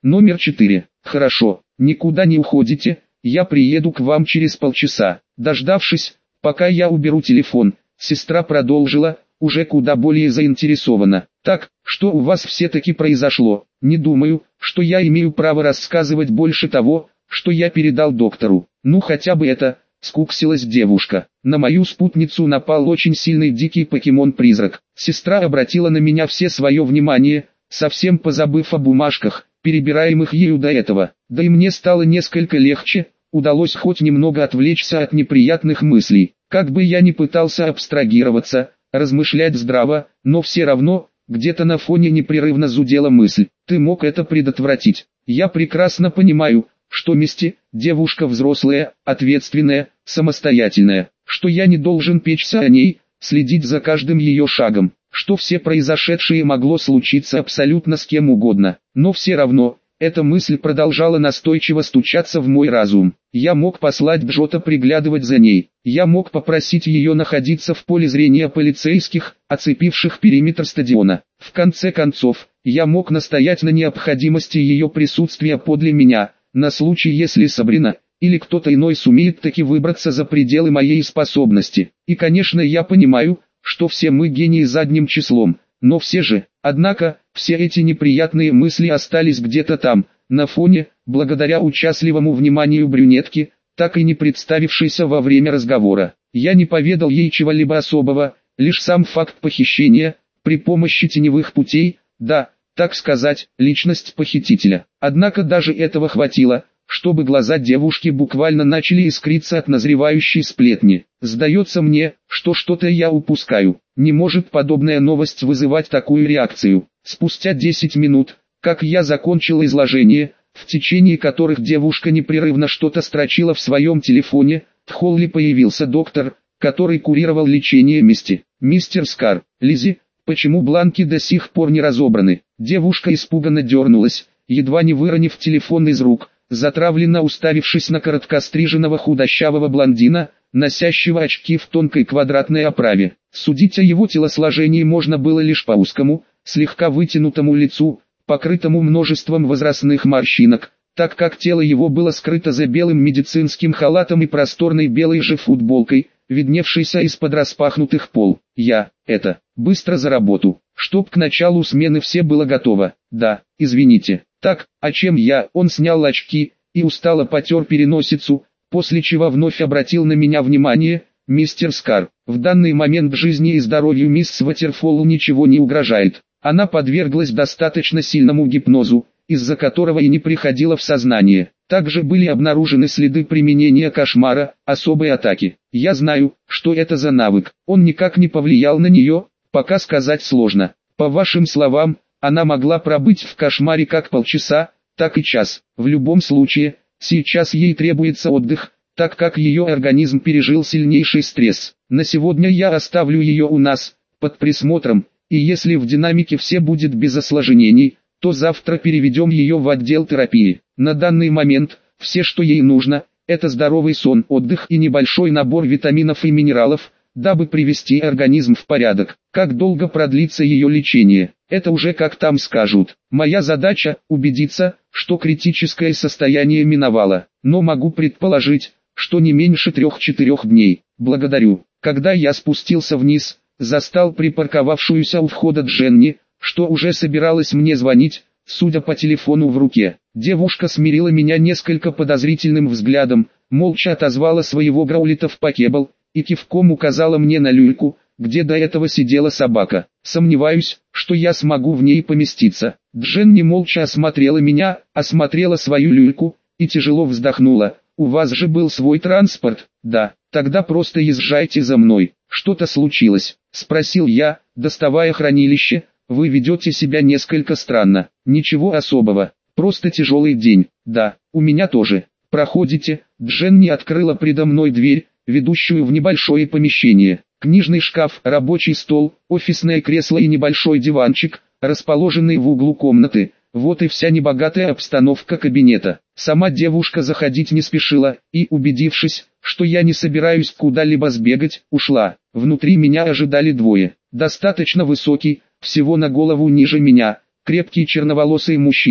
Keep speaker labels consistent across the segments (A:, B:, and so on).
A: Номер 4. Хорошо, никуда не уходите, я приеду к вам через полчаса. Дождавшись, пока я уберу телефон, сестра продолжила, уже куда более заинтересована. Так, что у вас все-таки произошло? Не думаю, что я имею право рассказывать больше того, что я передал доктору. Ну хотя бы это, скуксилась девушка. На мою спутницу напал очень сильный дикий покемон-призрак. Сестра обратила на меня все свое внимание, совсем позабыв о бумажках, перебираемых ею до этого. Да и мне стало несколько легче, удалось хоть немного отвлечься от неприятных мыслей. Как бы я ни пытался абстрагироваться, размышлять здраво, но все равно, где-то на фоне непрерывно зудела мысль. Ты мог это предотвратить. Я прекрасно понимаю, что Мисти – девушка взрослая, ответственная, самостоятельная, что я не должен печься о ней, следить за каждым ее шагом, что все произошедшее могло случиться абсолютно с кем угодно, но все равно, эта мысль продолжала настойчиво стучаться в мой разум. Я мог послать Джота приглядывать за ней, я мог попросить ее находиться в поле зрения полицейских, оцепивших периметр стадиона. В конце концов, я мог настоять на необходимости ее присутствия подле меня, на случай если Сабрина, или кто-то иной сумеет таки выбраться за пределы моей способности. И конечно я понимаю, что все мы гении задним числом, но все же, однако, все эти неприятные мысли остались где-то там, на фоне, благодаря участливому вниманию брюнетки, так и не представившейся во время разговора. Я не поведал ей чего-либо особого, лишь сам факт похищения, при помощи теневых путей, да, так сказать, личность похитителя. Однако даже этого хватило, чтобы глаза девушки буквально начали искриться от назревающей сплетни. Сдается мне, что что-то я упускаю. Не может подобная новость вызывать такую реакцию. Спустя 10 минут, как я закончил изложение, в течение которых девушка непрерывно что-то строчила в своем телефоне, в холле появился доктор, который курировал лечение Мисти. «Мистер Скар, Лиззи, почему бланки до сих пор не разобраны?» Девушка испуганно дернулась, едва не выронив телефон из рук, затравленно уставившись на короткостриженного худощавого блондина, носящего очки в тонкой квадратной оправе. Судить о его телосложении можно было лишь по узкому, слегка вытянутому лицу, покрытому множеством возрастных морщинок, так как тело его было скрыто за белым медицинским халатом и просторной белой же футболкой, видневшейся из-под распахнутых пол. Быстро за работу, чтоб к началу смены все было готово. Да, извините. Так, а чем я? Он снял очки и устало потер переносицу, после чего вновь обратил на меня внимание. «Мистер Скар, в данный момент жизни и здоровью мисс Ватерфолл ничего не угрожает. Она подверглась достаточно сильному гипнозу, из-за которого и не приходила в сознание. Также были обнаружены следы применения кошмара, особой атаки. Я знаю, что это за навык. Он никак не повлиял на нее, пока сказать сложно. По вашим словам, она могла пробыть в кошмаре как полчаса, так и час. В любом случае, сейчас ей требуется отдых, так как ее организм пережил сильнейший стресс. На сегодня я оставлю ее у нас, под присмотром, и если в динамике все будет без осложнений, то завтра переведем ее в отдел терапии. На данный момент, все что ей нужно, это здоровый сон, отдых и небольшой набор витаминов и минералов, дабы привести организм в порядок. Как долго продлится ее лечение, это уже как там скажут. Моя задача – убедиться, что критическое состояние миновало, но могу предположить, что не меньше 3-4 дней. Благодарю. Когда я спустился вниз, застал припарковавшуюся у входа Дженни, что уже собиралась мне звонить, судя по телефону в руке. Девушка смирила меня несколько подозрительным взглядом, молча отозвала своего Граулита в покебл, и кивком указала мне на люльку, где до этого сидела собака. Сомневаюсь, что я смогу в ней поместиться. Дженни молча осмотрела меня, осмотрела свою люльку, и тяжело вздохнула. «У вас же был свой транспорт?» «Да, тогда просто езжайте за мной». «Что-то случилось?» – спросил я, доставая хранилище. «Вы ведете себя несколько странно». «Ничего особого, просто тяжелый день». «Да, у меня тоже». «Проходите». Дженни открыла предо мной дверь, ведущую в небольшое помещение. Книжный шкаф, рабочий стол, офисное кресло и небольшой диванчик, расположенный в углу комнаты. Вот и вся небогатая обстановка кабинета. Сама девушка заходить не спешила, и, убедившись, что я не собираюсь куда-либо сбегать, ушла. Внутри меня ожидали двое. Достаточно высокий, всего на голову ниже меня, крепкий черноволосый мужчина,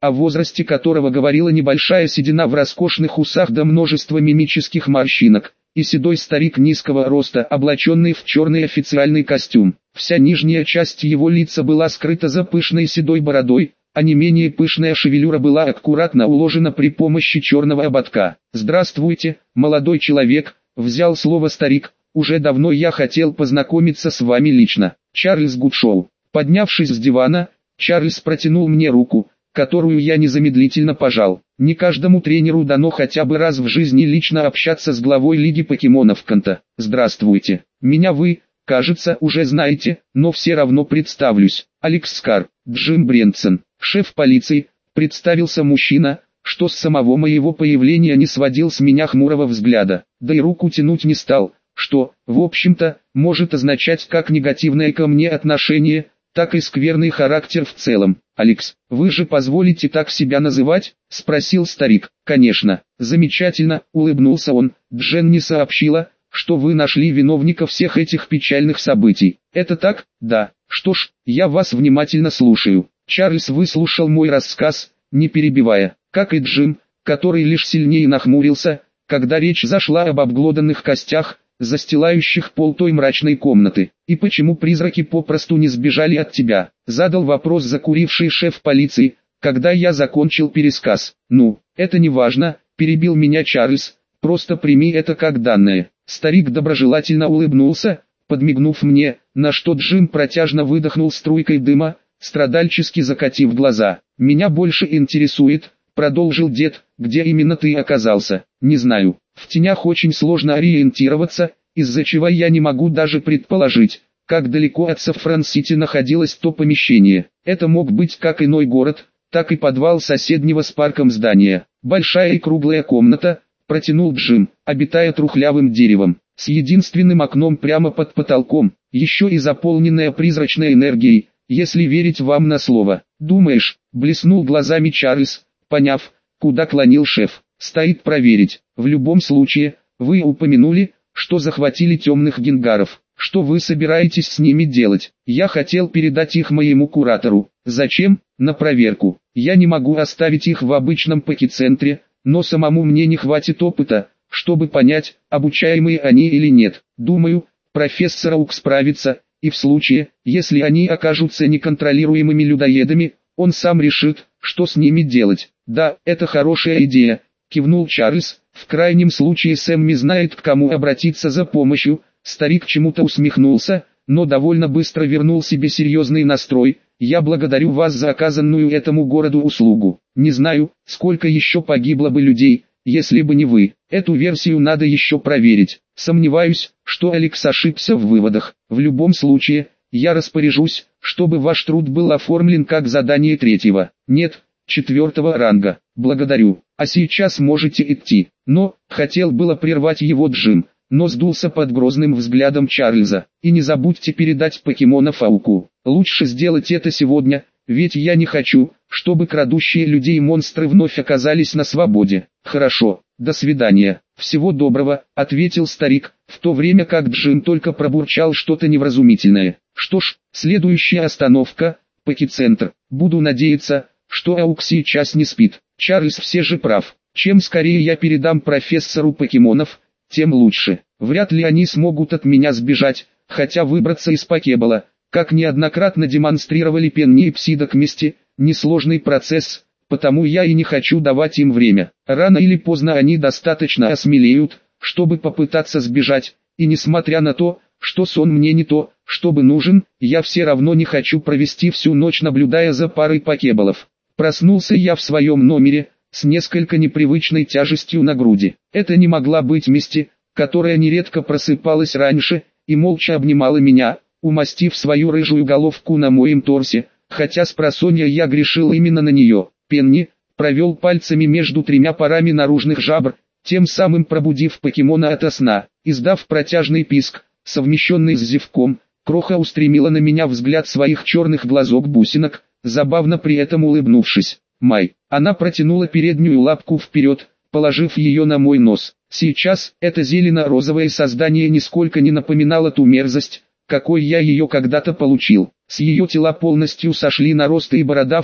A: о возрасте которого говорила небольшая седина в роскошных усах да множество мимических морщинок, и седой старик низкого роста, облаченный в черный официальный костюм. Вся нижняя часть его лица была скрыта за пышной седой бородой, а не менее пышная шевелюра была аккуратно уложена при помощи черного ободка. «Здравствуйте, молодой человек», — взял слово старик, — «уже давно я хотел познакомиться с вами лично». Чарльз Гудшоу. Поднявшись с дивана, Чарльз протянул мне руку, которую я незамедлительно пожал. Не каждому тренеру дано хотя бы раз в жизни лично общаться с главой Лиги покемонов Канто. «Здравствуйте. Меня вы, кажется, уже знаете, но все равно представлюсь. Алекс Скар, Джим Брентсон, шеф полиции», — представился мужчина, что с самого моего появления не сводил с меня хмурого взгляда, да и руку тянуть не стал, что, в общем-то, может означать как негативное ко мне отношение, так и скверный характер в целом. «Алекс, вы же позволите так себя называть?» — спросил старик. «Конечно, замечательно», — улыбнулся он. «Дженни сообщила, что вы нашли виновника всех этих печальных событий. Это так?» «Да. Что ж, я вас внимательно слушаю». Чарльз выслушал мой рассказ, не перебивая, как и Джим, который лишь сильнее нахмурился, когда речь зашла об обглоданных костях, застилающих пол той мрачной комнаты. «И почему призраки попросту не сбежали от тебя?» — задал вопрос закуривший шеф полиции, когда я закончил пересказ. «Ну, это не важно», — перебил меня Чарльз, — «просто прими это как данное». Старик доброжелательно улыбнулся, подмигнув мне, на что Джим протяжно выдохнул струйкой дыма, страдальчески закатив глаза. «Меня больше интересует», — продолжил дед, — «где именно ты оказался?» «Не знаю. В тенях очень сложно ориентироваться, из-за чего я не могу даже предположить, как далеко от Сафран-Сити находилось то помещение. Это мог быть как иной город, так и подвал соседнего с парком здания. Большая и круглая комната», — протянул Джим, обитая трухлявым деревом, с единственным окном прямо под потолком, еще и заполненная призрачной энергией, если верить вам на слово. «Думаешь?» — блеснул глазами Чарльз, поняв, куда клонил шеф. «Стоит проверить. В любом случае, вы упомянули, что захватили темных генгаров. Что вы собираетесь с ними делать?» «Я хотел передать их моему куратору». «Зачем?» «На проверку. Я не могу оставить их в обычном покецентре, но самому мне не хватит опыта, чтобы понять, обучаемые они или нет. Думаю, профессор Оук справится, и в случае, если они окажутся неконтролируемыми людоедами, он сам решит, что с ними делать». «Да, это хорошая идея», — кивнул Чарльз. «В крайнем случае Сэмми знает, к кому обратиться за помощью». Старик чему-то усмехнулся, но довольно быстро вернул себе серьезный настрой. «Я благодарю вас за оказанную этому городу услугу. Не знаю, сколько еще погибло бы людей, если бы не вы. Эту версию надо еще проверить. Сомневаюсь, что Алекс ошибся в выводах. В любом случае, я распоряжусь, чтобы ваш труд был оформлен как задание 3-го, нет, 4-го ранга. Благодарю. А сейчас можете идти». Но, хотел было прервать его Джим, но сдулся под грозным взглядом Чарльза. «И не забудьте передать покемонов Ауку. Лучше сделать это сегодня, ведь я не хочу, чтобы крадущие людей монстры вновь оказались на свободе». «Хорошо, до свидания. Всего доброго», — ответил старик, в то время как Джим только пробурчал что-то невразумительное. «Что ж, следующая остановка — покецентр. Буду надеяться, что Аук сейчас не спит». Чарльз все же прав. Чем скорее я передам профессору покемонов, тем лучше. Вряд ли они смогут от меня сбежать, хотя выбраться из Покебола, как неоднократно демонстрировали Пенни и Псидок вместе, несложный процесс, потому я и не хочу давать им время. Рано или поздно они достаточно осмелеют, чтобы попытаться сбежать, и несмотря на то, что сон мне не то, чтобы нужен, я все равно не хочу провести всю ночь, наблюдая за парой покеболов. Проснулся я в своем номере, с несколько непривычной тяжестью на груди. Это не могла быть Мисти, которая нередко просыпалась раньше, и молча обнимала меня, умастив свою рыжую головку на моем торсе, хотя спросонья я грешил именно на нее. Пенни провел пальцами между 3 парами наружных жабр, тем самым пробудив покемона ото сна. Издав протяжный писк, совмещенный с зевком, Кроха устремила на меня взгляд своих черных глазок-бусинок, забавно при этом улыбнувшись. «Май». Она протянула переднюю лапку вперед, положив ее на мой нос. Сейчас это зелено-розовое создание нисколько не напоминало ту мерзость, какой я ее когда-то получил. С ее тела полностью сошли наросты и бородавки,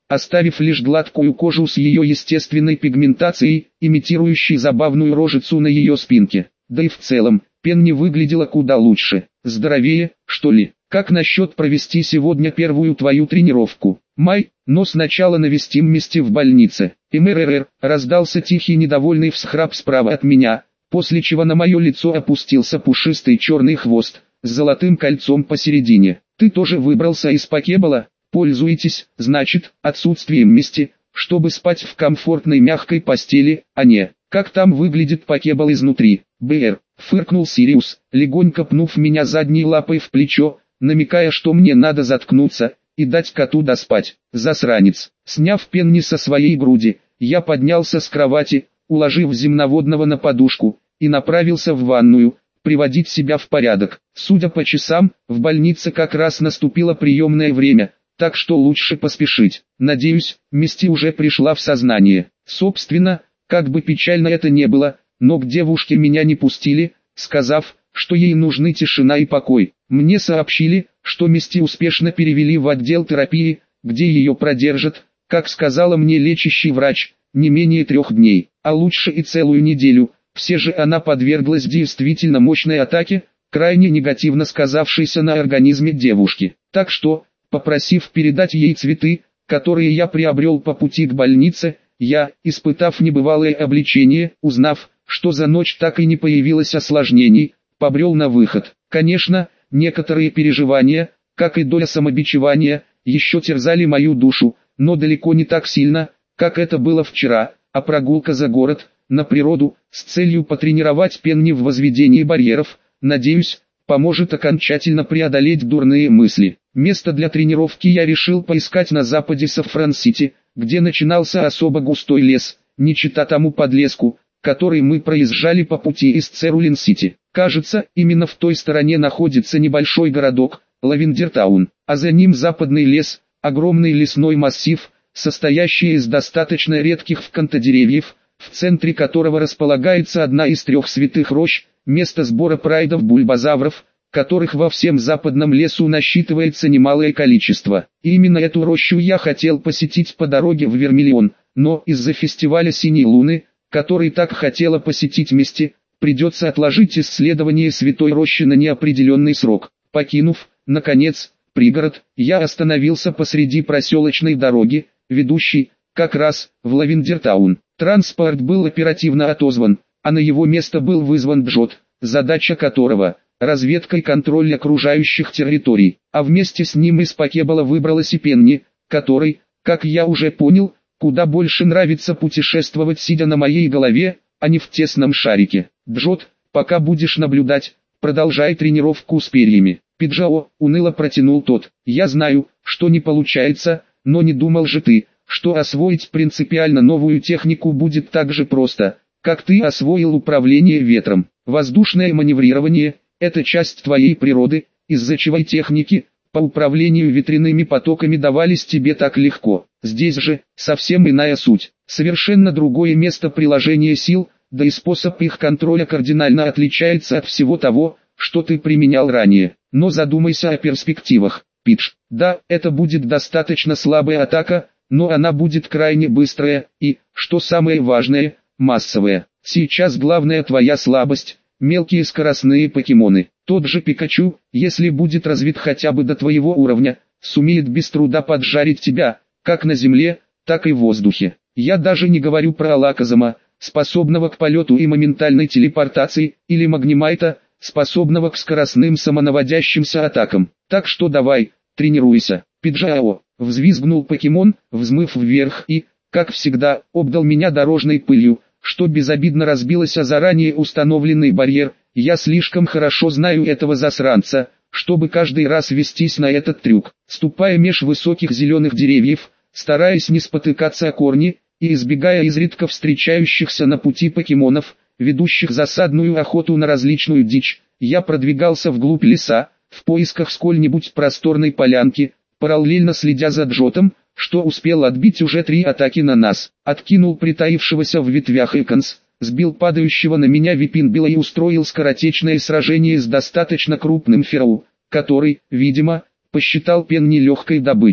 A: оставив лишь гладкую кожу с ее естественной пигментацией, имитирующей забавную рожицу на ее спинке. Да и в целом, Пенни выглядела куда лучше. Здоровее, что ли? Как насчет провести сегодня первую твою тренировку? Май, но сначала навестим вместе в больнице. МРР, раздался тихий недовольный всхрап справа от меня, после чего на мое лицо опустился пушистый черный хвост, с золотым кольцом посередине. Ты тоже выбрался из покебола? Пользуйтесь, значит, отсутствием мести, чтобы спать в комфортной мягкой постели, а не, как там выглядит покебол изнутри. БР, фыркнул Сириус, легонько пнув меня задней лапой в плечо, намекая, что мне надо заткнуться и дать коту доспать. Засранец. Сняв Пенни со своей груди, я поднялся с кровати, уложив земноводного на подушку, и направился в ванную, приводить себя в порядок. Судя по часам, в больнице как раз наступило приемное время, так что лучше поспешить. Надеюсь, Мисти уже пришла в сознание. Собственно, как бы печально это не было, но к девушке меня не пустили, сказав, что ей нужны тишина и покой. Мне сообщили, что Мисти успешно перевели в отдел терапии, где ее продержат, как сказала мне лечащий врач, не менее 3 дней, а лучше и целую неделю. Все же она подверглась действительно мощной атаке, крайне негативно сказавшейся на организме девушки. Так что, попросив передать ей цветы, которые я приобрел по пути к больнице, я, испытав небывалое облегчение, узнав, что за ночь так и не появилось осложнений, побрел на выход. Конечно, некоторые переживания, как и доля самобичевания, еще терзали мою душу, но далеко не так сильно, как это было вчера, а прогулка за город, на природу, с целью потренировать Пенни в возведении барьеров, надеюсь, поможет окончательно преодолеть дурные мысли. Место для тренировки я решил поискать на западе Сафран-Сити, где начинался особо густой лес, не чета тому подлеску, который мы проезжали по пути из Церулин-Сити. Кажется, именно в той стороне находится небольшой городок, Лавендертаун, а за ним западный лес, огромный лесной массив, состоящий из достаточно редких вконтодеревьев, в центре которого располагается одна из 3 святых рощ, место сбора прайдов-бульбазавров, которых во всем западном лесу насчитывается немалое количество. И именно эту рощу я хотел посетить по дороге в Вермиллион, но из-за фестиваля Синей Луны, который так хотела посетить Мисти, придется отложить исследование Святой Рощи на неопределенный срок. Покинув, наконец, пригород, я остановился посреди проселочной дороги, ведущей, как раз, в Лавендертаун. Транспорт был оперативно отозван, а на его место был вызван Джот, задача которого – разведка и контроль окружающих территорий, а вместе с ним из покебола выбралась и Пенни, которой, как я уже понял, куда больше нравится путешествовать сидя на моей голове, а не в тесном шарике. Джот, пока будешь наблюдать, продолжай тренировку с перьями. Пиджао, уныло протянул тот. Я знаю, что не получается, но не думал же ты, что освоить принципиально новую технику будет так же просто, как ты освоил управление ветром. Воздушное маневрирование – это часть твоей природы, из-за чего техники по управлению ветряными потоками давались тебе так легко. Здесь же совсем иная суть, совершенно другое место приложения сил, да и способ их контроля кардинально отличается от всего того, что ты применял ранее. Но задумайся о перспективах, Пидж. Да, это будет достаточно слабая атака, но она будет крайне быстрая и, что самое важное, массовая. Сейчас главная твоя слабость – мелкие скоростные покемоны. Тот же Пикачу, если будет развит хотя бы до твоего уровня, сумеет без труда поджарить тебя, как на земле, так и в воздухе. Я даже не говорю про Алаказама, способного к полету и моментальной телепортации, или Магнимайта, способного к скоростным самонаводящимся атакам. Так что давай, тренируйся. Пиджао, взвизгнул покемон, взмыв вверх и, как всегда, обдал меня дорожной пылью, что безобидно разбилось о заранее установленный барьер. Я слишком хорошо знаю этого засранца, чтобы каждый раз вестись на этот трюк. Ступая меж высоких зеленых деревьев, стараясь не спотыкаться о корни, и избегая изредка встречающихся на пути покемонов, ведущих засадную охоту на различную дичь, я продвигался вглубь леса, в поисках сколь-нибудь просторной полянки, параллельно следя за Джотом, что успел отбить уже 3 атаки на нас. Откинул притаившегося в ветвях Эконс, сбил падающего на меня Випинбила и устроил скоротечное сражение с достаточно крупным Фероу, который, видимо, посчитал Пенни легкой добычей.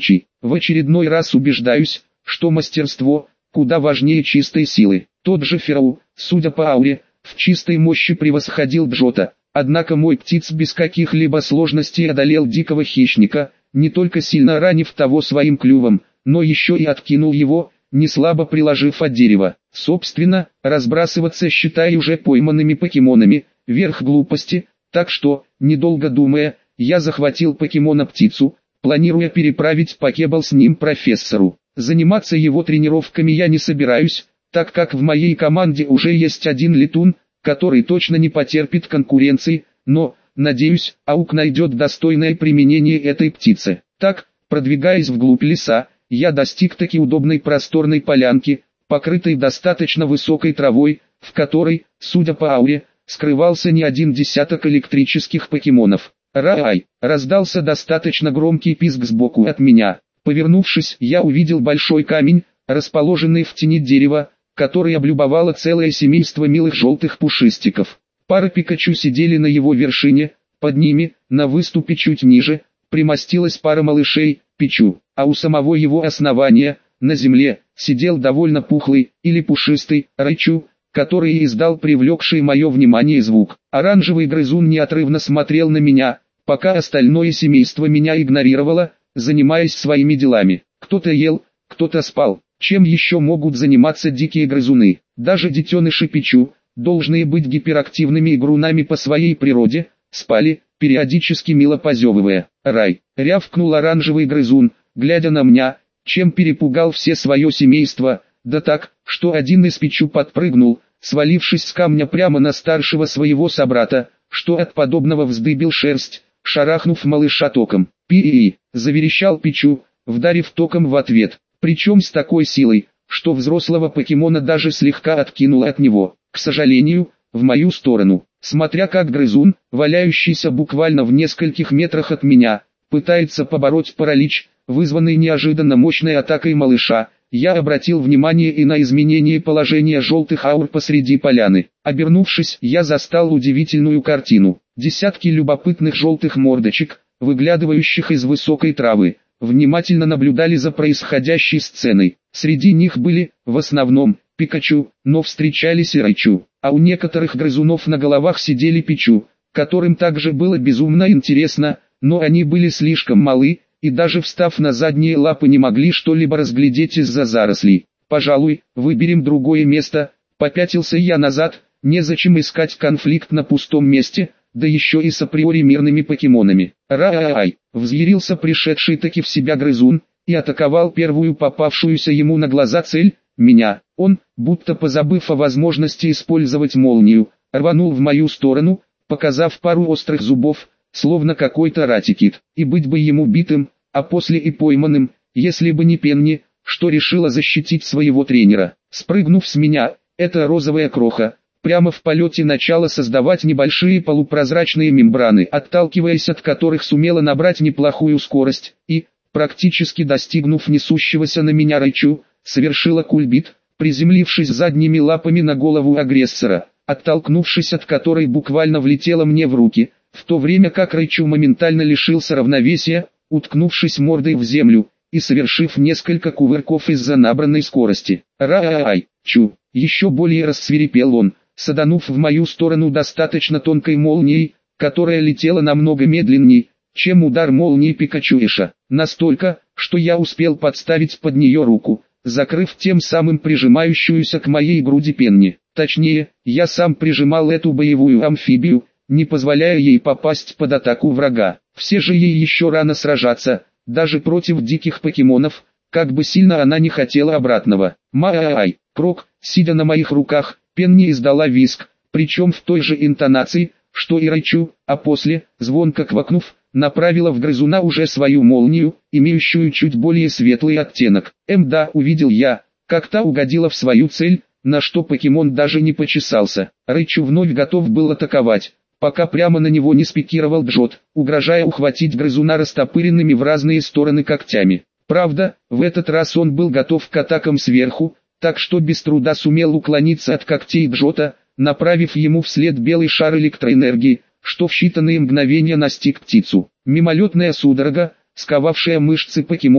A: в очередной раз убеждаюсь, что мастерство куда важнее чистой силы. Тот же Фероу, судя по ауре, в чистой мощи превосходил Джота, однако мой птиц без каких-либо сложностей одолел дикого хищника, не только сильно ранив того своим клювом, но еще и откинул его, неслабо приложив от дерева. Собственно, разбрасываться, считай, уже пойманными покемонами, верх глупости, так что, недолго думая, я захватил покемона-птицу, планируя переправить покебал с ним профессору. Заниматься его тренировками я не собираюсь, так как в моей команде уже есть один летун, который точно не потерпит конкуренции, но, надеюсь, Аук найдет достойное применение этой птицы. Так, продвигаясь вглубь леса, я достиг таки удобной просторной полянки, покрытой достаточно высокой травой, в которой, судя по ауре, скрывался не один десяток электрических покемонов. «Рай!» — раздался достаточно громкий писк сбоку от меня. Повернувшись, я увидел большой камень, расположенный в тени дерева, который облюбовало целое семейство милых желтых пушистиков. Пара Пикачу сидели на его вершине, под ними, на выступе чуть ниже, примостилась пара малышей, Пичу, а у самого его основания, на земле, сидел довольно пухлый, или пушистый, Райчу, который издал привлекший мое внимание звук. Оранжевый грызун неотрывно смотрел на меня, пока остальное семейство меня игнорировало, занимаясь своими делами. Кто-то ел, кто-то спал. Чем еще могут заниматься дикие грызуны? Даже детеныши Пичу, должные быть гиперактивными игрунами по своей природе, спали, периодически мило позевывая. «Рай!» — рявкнул оранжевый грызун, глядя на меня, чем перепугал все свое семейство, да так, что один из Пичу подпрыгнул, свалившись с камня прямо на старшего своего собрата, что от подобного вздыбил шерсть, шарахнув малыша током. «Пи-и-и!» — заверещал Пичу, вдарив током в ответ, причем с такой силой, что взрослого покемона даже слегка откинуло от него. К сожалению, в мою сторону, смотря как грызун, валяющийся буквально в нескольких метрах от меня, пытается побороть паралич, вызванный неожиданно мощной атакой малыша, я обратил внимание и на изменение положения желтых аур посреди поляны. Обернувшись, я застал удивительную картину. Десятки любопытных желтых мордочек, выглядывающих из высокой травы, внимательно наблюдали за происходящей сценой. Среди них были, в основном, Пикачу, но встречались и Райчу, а у некоторых грызунов на головах сидели Пичу, которым также было безумно интересно, но они были слишком малы, и даже встав на задние лапы не могли что-либо разглядеть из-за зарослей. «Пожалуй, выберем другое место», — попятился я назад, незачем искать конфликт на пустом месте, да еще и с априори мирными покемонами. «Рай!» — взъярился пришедший таки в себя грызун, и атаковал первую попавшуюся ему на глаза цель, меня. Он, будто позабыв о возможности использовать молнию, рванул в мою сторону, показав пару острых зубов, словно какой-то ратикит, и быть бы ему битым, а после и пойманным, если бы не Пенни, что решила защитить своего тренера. Спрыгнув с меня, эта розовая кроха, прямо в полете начала создавать небольшие полупрозрачные мембраны, отталкиваясь от которых сумела набрать неплохую скорость, и, практически достигнув несущегося на меня Райчу, совершила кульбит, приземлившись задними лапами на голову агрессора, оттолкнувшись от которой буквально влетела мне в руки, в то время как Райчу моментально лишился равновесия, уткнувшись мордой в землю, и совершив несколько кувырков из-за набранной скорости. «Рай! Чу!» Еще более рассвирепел он, саданув в мою сторону достаточно тонкой молнией, которая летела намного медленней, чем удар молнии Пикачуэша. Настолько, что я успел подставить под нее руку, закрыв тем самым прижимающуюся к моей груди Пенни. Точнее, я сам прижимал эту боевую амфибию, не позволяя ей попасть под атаку врага. Все же ей еще рано сражаться, даже против диких покемонов, как бы сильно она не хотела обратного. «Май!» Крок, сидя на моих руках, Пенни издала визг, причем в той же интонации, что и Райчу, а после, звонко квакнув, направила в грызуна уже свою молнию, имеющую чуть более светлый оттенок. Да, увидел я, как та угодила в свою цель, на что покемон даже не почесался. Райчу вновь готов был атаковать, пока прямо на него не спикировал Джот, угрожая ухватить грызуна растопыренными в разные стороны когтями. Правда, в этот раз он был готов к атакам сверху, так что без труда сумел уклониться от когтей Джота, направив ему вслед белый шар электроэнергии, что в считанные мгновения настиг птицу. Мимолетная судорога, сковавшая мышцы покемона,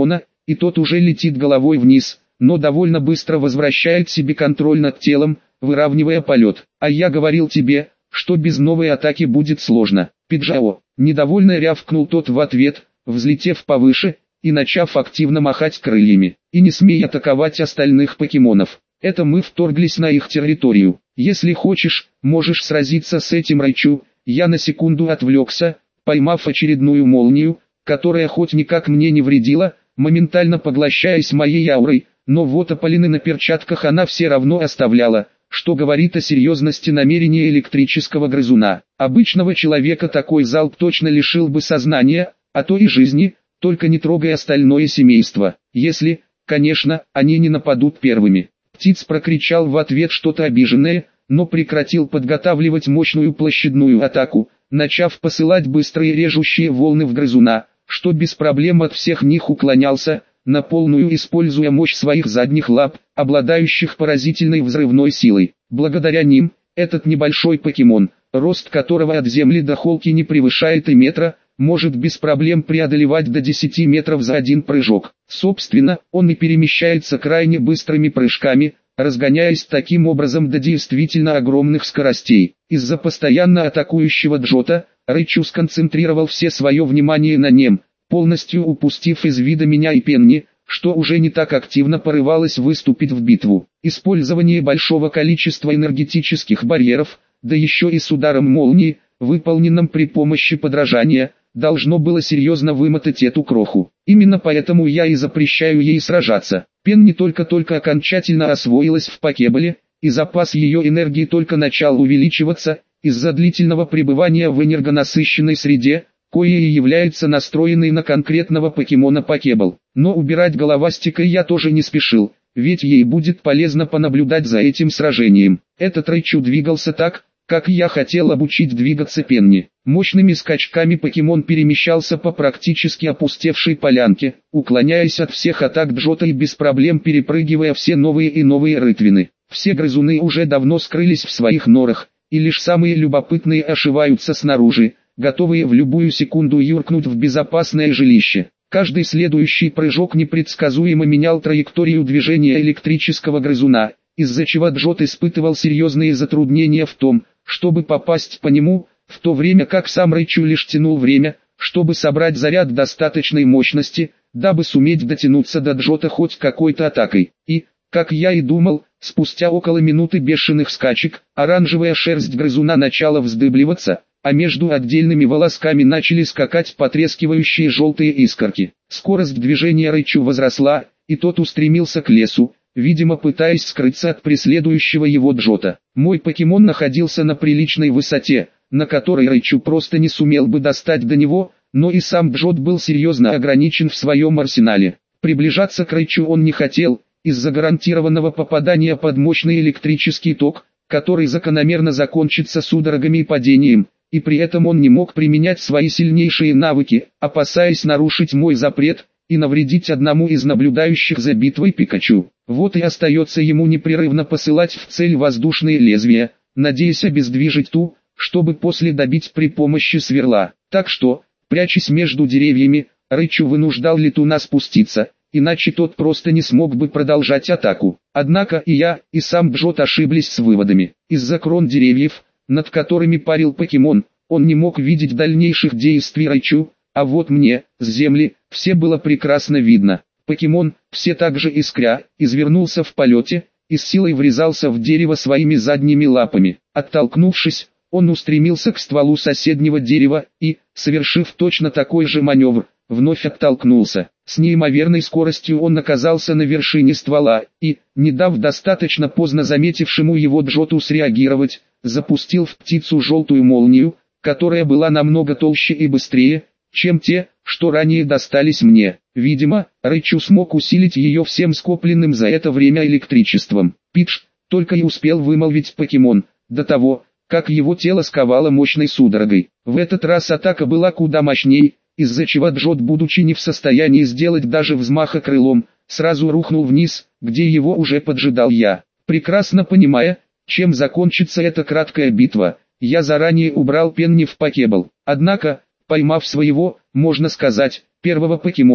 A: и тот уже летит головой вниз, но довольно быстро возвращает себе контроль над телом, выравнивая полет. А я говорил тебе, что без новой атаки будет сложно. Пиджао, недовольно рявкнул тот в ответ, взлетев повыше и начав активно махать крыльями. И не смей атаковать остальных покемонов. Это мы вторглись на их территорию. Если хочешь, можешь сразиться с этим Райчу. Я на секунду отвлекся, поймав очередную молнию, которая хоть никак мне не вредила, моментально поглощаясь моей аурой, но вот опалины на перчатках она все равно оставляла, что говорит о серьезности намерения электрического грызуна. Обычного человека такой залп точно лишил бы сознания, а то и жизни, только не трогай остальное семейство, если, конечно, они не нападут первыми. Птиц прокричал в ответ что-то обиженное, но прекратил подготавливать мощную площадную атаку, начав посылать быстрые режущие волны в грызуна, что без проблем от всех них уклонялся, на полную используя мощь своих задних лап, обладающих поразительной взрывной силой. Благодаря ним, этот небольшой покемон, рост которого от земли до холки не превышает и метра, может без проблем преодолевать до 10 метров за один прыжок. Собственно, он и перемещается крайне быстрыми прыжками, разгоняясь таким образом до действительно огромных скоростей. Из-за постоянно атакующего Джота, Райчу сконцентрировал все свое внимание на нем, полностью упустив из вида меня и Пенни, что уже не так активно порывалось выступить в битву. Использование большого количества энергетических барьеров, да еще и с ударом молнии, выполненным при помощи подражания, должно было серьезно вымотать эту кроху. Именно поэтому я и запрещаю ей сражаться. Пенни только-только окончательно освоилась в покеболе, и запас ее энергии только начал увеличиваться, из-за длительного пребывания в энергонасыщенной среде, коей и является настроенный на конкретного покемона покебол. Но убирать головастика я тоже не спешил, ведь ей будет полезно понаблюдать за этим сражением. Этот Райчу двигался так, как я хотел обучить двигаться Пенни. Мощными скачками покемон перемещался по практически опустевшей полянке, уклоняясь от всех атак Джота и без проблем перепрыгивая все новые и новые рытвины. Все грызуны уже давно скрылись в своих норах, и лишь самые любопытные ошиваются снаружи, готовые в любую секунду юркнуть в безопасное жилище. Каждый следующий прыжок непредсказуемо менял траекторию движения электрического грызуна, из-за чего Джот испытывал серьезные затруднения в том, чтобы попасть по нему, в то время как сам Райчу лишь тянул время, чтобы собрать заряд достаточной мощности, дабы суметь дотянуться до Джота хоть какой-то атакой. И, как я и думал, спустя около минуты бешеных скачек, оранжевая шерсть грызуна начала вздыбливаться, а между отдельными волосками начали скакать потрескивающие желтые искорки. Скорость движения Райчу возросла, и тот устремился к лесу, видимо пытаясь скрыться от преследующего его Джота. Мой покемон находился на приличной высоте, на которой Райчу просто не сумел бы достать до него, но и сам Джот был серьезно ограничен в своем арсенале. Приближаться к Райчу он не хотел, из-за гарантированного попадания под мощный электрический ток, который закономерно закончится судорогами и падением, и при этом он не мог применять свои сильнейшие навыки, опасаясь нарушить мой запрет и навредить одному из наблюдающих за битвой Пикачу. Вот и остается ему непрерывно посылать в цель воздушные лезвия, надеясь обездвижить ту, чтобы после добить при помощи сверла. Так что, прячась между деревьями, Райчу вынуждал летуна спуститься, иначе тот просто не смог бы продолжать атаку. Однако и я, и сам Джот ошиблись с выводами. Из-за крон деревьев, над которыми парил покемон, он не мог видеть дальнейших действий Райчу, а вот мне, с земли, все было прекрасно видно. Покемон, все так же искря, извернулся в полете, и с силой врезался в дерево своими задними лапами. Оттолкнувшись, он устремился к стволу соседнего дерева и, совершив точно такой же маневр, вновь оттолкнулся. С неимоверной скоростью он оказался на вершине ствола и, не дав достаточно поздно заметившему его Джоту среагировать, запустил в птицу желтую молнию, которая была намного толще и быстрее, чем те, что ранее достались мне. Видимо, Райчу смог усилить ее всем скопленным за это время электричеством. Пидж, только и успел вымолвить покемон, до того, как его тело сковало мощной судорогой. В этот раз атака была куда мощней, из-за чего Джот, будучи не в состоянии сделать даже взмаха крылом, сразу рухнул вниз, где его уже поджидал я. Прекрасно понимая, чем закончится эта краткая битва, я заранее убрал Пенни в покебол. Однако, поймав своего, можно сказать, первого покемона,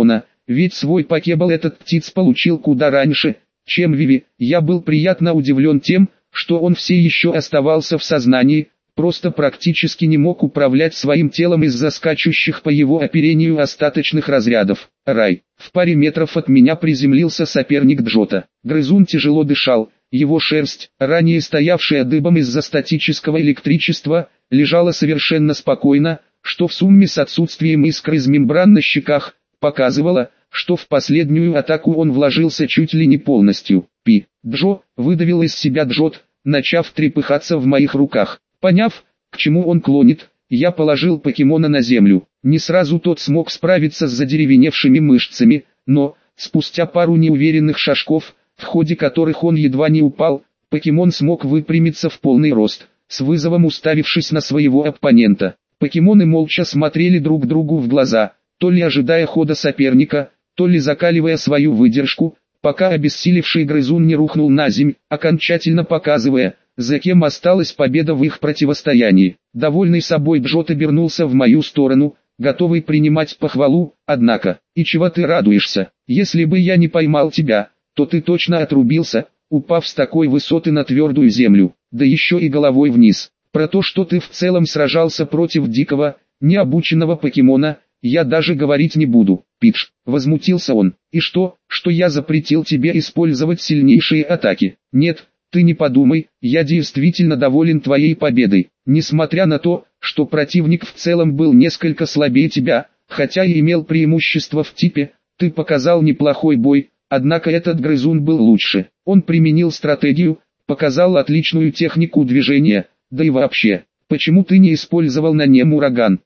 A: ведь свой покебл этот птиц получил куда раньше, чем Виви. Я был приятно удивлен тем, что он все еще оставался в сознании, просто практически не мог управлять своим телом из-за скачущих по его оперению остаточных разрядов. Рай. В паре метров от меня приземлился соперник Джота. Грызун тяжело дышал, его шерсть, ранее стоявшая дыбом из-за статического электричества, лежала совершенно спокойно, что в сумме с отсутствием искр из мембран на щеках, показывало, что в последнюю атаку он вложился чуть ли не полностью. Джо, выдавил из себя Джот, начав трепыхаться в моих руках. Поняв, к чему он клонит, я положил покемона на землю. Не сразу тот смог справиться с задеревеневшими мышцами, но, спустя пару неуверенных шажков, в ходе которых он едва не упал, покемон смог выпрямиться в полный рост, с вызовом уставившись на своего оппонента. Покемоны молча смотрели друг другу в глаза, то ли ожидая хода соперника, то ли закаливая свою выдержку, пока обессилевший грызун не рухнул на земь, окончательно показывая, за кем осталась победа в их противостоянии. Довольный собой Джот обернулся в мою сторону, готовый принимать похвалу, однако, и чего ты радуешься? Если бы я не поймал тебя, то ты точно отрубился, упав с такой высоты на твердую землю, да еще и головой вниз. Про то, что ты в целом сражался против дикого, необученного покемона, я даже говорить не буду. Пидж, возмутился он, и что я запретил тебе использовать сильнейшие атаки? Нет, ты не подумай, я действительно доволен твоей победой, несмотря на то, что противник в целом был несколько слабее тебя, хотя и имел преимущество в типе, ты показал неплохой бой, однако этот грызун был лучше, он применил стратегию, показал отличную технику движения, да и вообще, почему ты не использовал на нем ураган?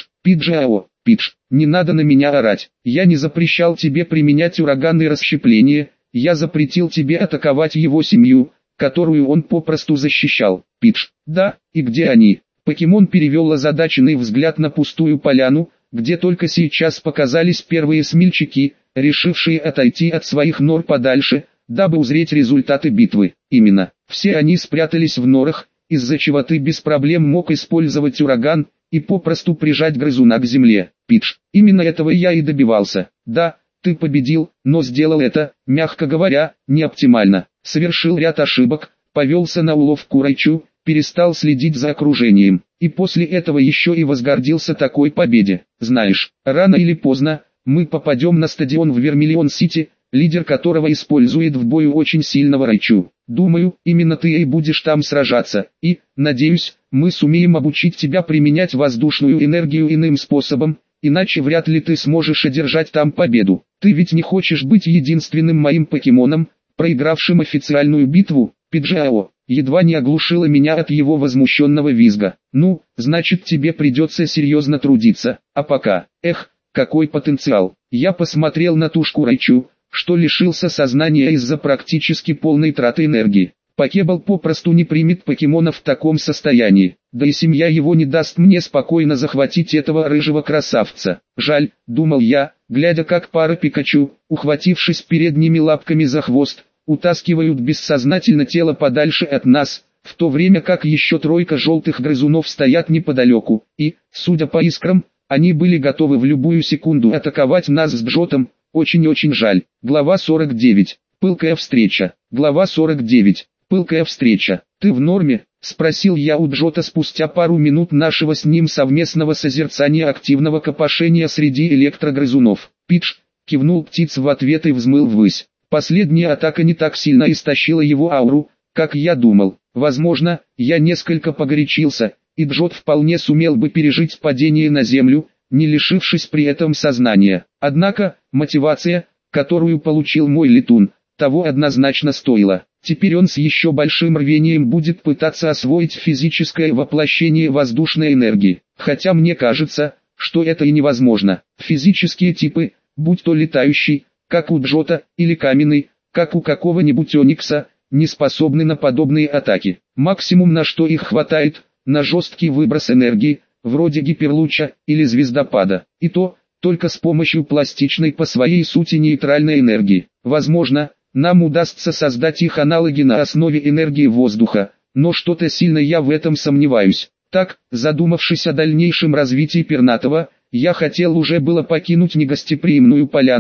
A: Пидж, не надо на меня орать, я не запрещал тебе применять ураганные расщепления, я запретил тебе атаковать его семью, которую он попросту защищал. Пидж, да, и где они? Покемон перевел озадаченный взгляд на пустую поляну, где только сейчас показались первые смельчаки, решившие отойти от своих нор подальше, дабы узреть результаты битвы. Именно, все они спрятались в норах, из-за чего ты без проблем мог использовать ураган, и попросту прижать грызуна к земле. Пидж, именно этого я и добивался. Да, ты победил, но сделал это, мягко говоря, не оптимально. Совершил ряд ошибок, повелся на уловку Райчу, перестал следить за окружением, и после этого еще и возгордился такой победе. Знаешь, рано или поздно, мы попадем на стадион в Вермиллион-Сити, лидер которого использует в бою очень сильного Райчу. Думаю, именно ты и будешь там сражаться, и, надеюсь, мы сумеем обучить тебя применять воздушную энергию иным способом, иначе вряд ли ты сможешь одержать там победу. Ты ведь не хочешь быть единственным моим покемоном, проигравшим официальную битву? Пиджао едва не оглушила меня от его возмущенного визга. Ну, значит тебе придется серьезно трудиться, а пока, какой потенциал. Я посмотрел на тушку Райчу, что лишился сознания из-за практически полной траты энергии. Покебл попросту не примет покемона в таком состоянии, да и семья его не даст мне спокойно захватить этого рыжего красавца. Жаль, думал я, глядя как пара Пикачу, ухватившись передними лапками за хвост, утаскивают бессознательно тело подальше от нас, в то время как еще тройка желтых грызунов стоят неподалеку, и, судя по искрам, они были готовы в любую секунду атаковать нас с Джотом. Очень-очень жаль. Глава 49. Пылкая встреча. Глава 49. Пылкая встреча. Ты в норме? Спросил я у Джота спустя пару минут нашего с ним совместного созерцания активного копошения среди электрогрызунов. Пидж, кивнул птиц в ответ и взмыл ввысь. Последняя атака не так сильно истощила его ауру, как я думал. Возможно, я несколько погорячился, и Джот вполне сумел бы пережить падение на землю, не лишившись при этом сознания. Однако, мотивация, которую получил мой летун, того однозначно стоила. Теперь он с еще большим рвением будет пытаться освоить физическое воплощение воздушной энергии. Хотя мне кажется, что это и невозможно. Физические типы, будь то летающий, как у Джота, или каменный, как у какого-нибудь Оникса, не способны на подобные атаки. Максимум на что их хватает, на жесткий выброс энергии, вроде гиперлуча или звездопада. И то, только с помощью пластичной по своей сути нейтральной энергии. Возможно, нам удастся создать их аналоги на основе энергии воздуха, но что-то сильно я в этом сомневаюсь. Так, задумавшись о дальнейшем развитии пернатого, я хотел уже было покинуть негостеприимную поляну,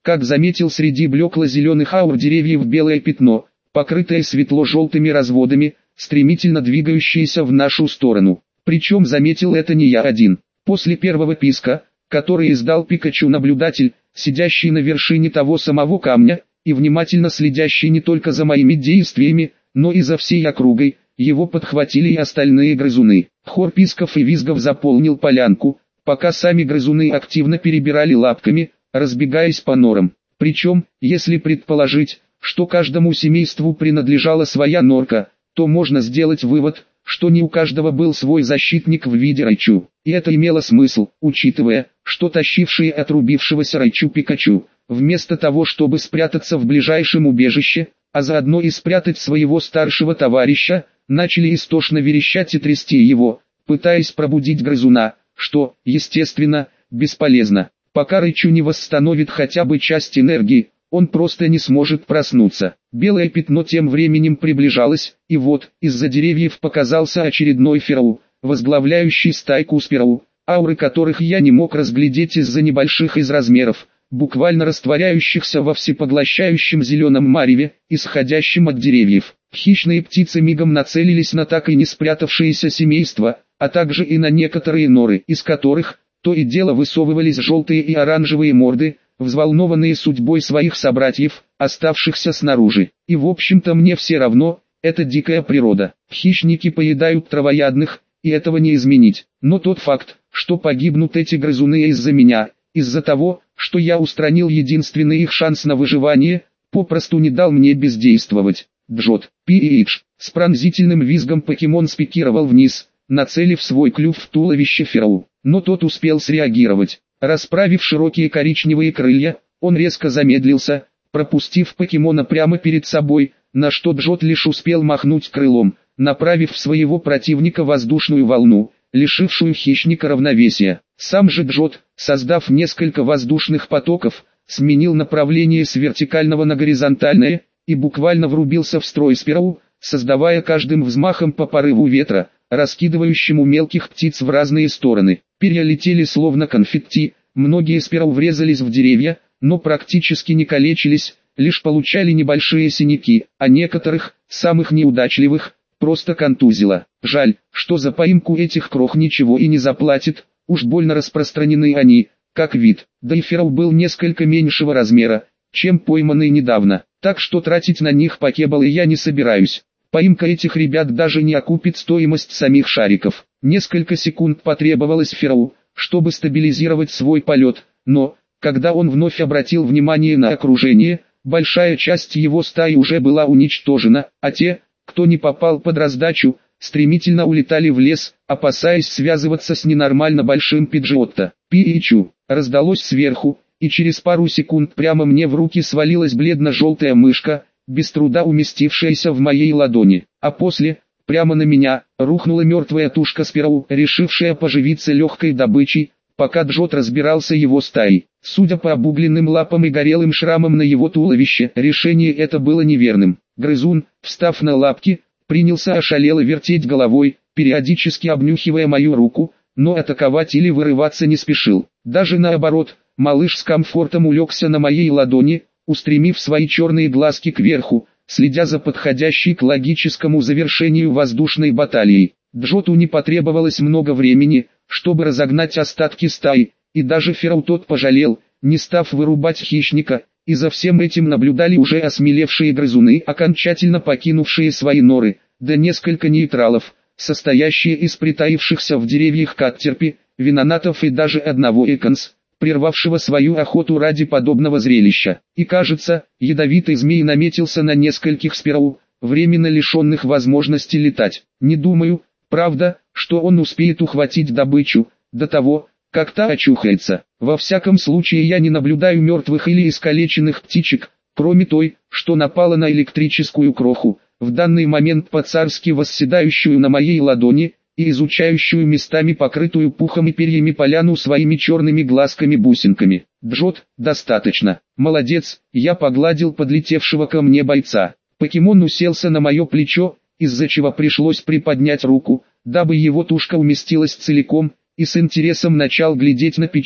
A: как заметил среди блекло-зеленых аур деревьев белое пятно, покрытое светло-желтыми разводами, стремительно двигающееся в нашу сторону. Причем заметил это не я один. После первого писка, который издал Пикачу-наблюдатель, сидящий на вершине того самого камня, и внимательно следящий не только за моими действиями, но и за всей округой, его подхватили и остальные грызуны. Хор писков и визгов заполнил полянку, пока сами грызуны активно перебирали лапками, разбегаясь по норам. Причем, если предположить, что каждому семейству принадлежала своя норка, то можно сделать вывод, что не у каждого был свой защитник в виде Райчу. И это имело смысл, учитывая, что тащившие отрубившегося Райчу Пикачу, вместо того чтобы спрятаться в ближайшем убежище, а заодно и спрятать своего старшего товарища, начали истошно верещать и трясти его, пытаясь пробудить грызуна, что, естественно, бесполезно. Пока Райчу не восстановит хотя бы часть энергии, он просто не сможет проснуться. Белое пятно тем временем приближалось, и вот, из-за деревьев показался очередной фероу, возглавляющий стайку спироу, ауры которых я не мог разглядеть из-за небольших из размеров, буквально растворяющихся во всепоглощающем зеленом мареве, исходящем от деревьев. Хищные птицы мигом нацелились на так и не спрятавшееся семейство, а также и на некоторые норы, из которых то и дело высовывались желтые и оранжевые морды, взволнованные судьбой своих собратьев, оставшихся снаружи. И в общем-то мне все равно, это дикая природа. Хищники поедают травоядных, и этого не изменить. Но тот факт, что погибнут эти грызуны из-за меня, из-за того, что я устранил единственный их шанс на выживание, попросту не дал мне бездействовать. Джот, Пи-Эйдж, с пронзительным визгом покемон спикировал вниз, нацелив свой клюв в туловище фероу. Но тот успел среагировать. Расправив широкие коричневые крылья, он резко замедлился, пропустив покемона прямо перед собой, на что Джот лишь успел махнуть крылом, направив в своего противника воздушную волну, лишившую хищника равновесия. Сам же Джот, создав несколько воздушных потоков, сменил направление с вертикального на горизонтальное, и буквально врубился в строй спироу, создавая каждым взмахом по порыву ветра, раскидывающему мелких птиц в разные стороны. Перья летели словно конфетти, многие спироу врезались в деревья, но практически не калечились, лишь получали небольшие синяки, а некоторых, самых неудачливых, просто контузило. Жаль, что за поимку этих крох ничего и не заплатит, уж больно распространены они, как вид. Да и фероу был несколько меньшего размера, чем пойманный недавно, так что тратить на них покебалы я не собираюсь. Поимка этих ребят даже не окупит стоимость самих шариков. Несколько секунд потребовалось фероу, чтобы стабилизировать свой полет, но, когда он вновь обратил внимание на окружение, большая часть его стаи уже была уничтожена, а те, кто не попал под раздачу, стремительно улетали в лес, опасаясь связываться с ненормально большим Пиджиотто. Пи-Ичу, раздалось сверху, и через пару секунд прямо мне в руки свалилась бледно-желтая мышка, без труда уместившаяся в моей ладони, а после, прямо на меня, рухнула мертвая тушка спироу, решившая поживиться легкой добычей, пока Джот разбирался его стаей. Судя по обугленным лапам и горелым шрамам на его туловище, решение это было неверным. Грызун, встав на лапки, принялся ошалело вертеть головой, периодически обнюхивая мою руку, но атаковать или вырываться не спешил. Даже наоборот, малыш с комфортом улегся на моей ладони, устремив свои черные глазки кверху, следя за подходящей к логическому завершению воздушной баталией. Джоту не потребовалось много времени, чтобы разогнать остатки стаи, и даже фероу тот пожалел, не став вырубать хищника, и за всем этим наблюдали уже осмелевшие грызуны, окончательно покинувшие свои норы, да несколько нейтралов, состоящие из притаившихся в деревьях каттерпи, винонатов и даже одного эконс, прервавшего свою охоту ради подобного зрелища. И кажется, ядовитый змей наметился на нескольких спироу, временно лишенных возможности летать. Не думаю, правда, что он успеет ухватить добычу, до того, как та очухается. Во всяком случае я не наблюдаю мертвых или искалеченных птичек, кроме той, что напала на электрическую кроху, в данный момент по-царски восседающую на моей ладони, и изучающую местами покрытую пухом и перьями поляну своими черными глазками-бусинками. Джот, достаточно. Молодец, я погладил подлетевшего ко мне бойца. Покемон уселся на мое плечо, из-за чего пришлось приподнять руку, дабы его тушка уместилась целиком, и с интересом начал глядеть на Пичу,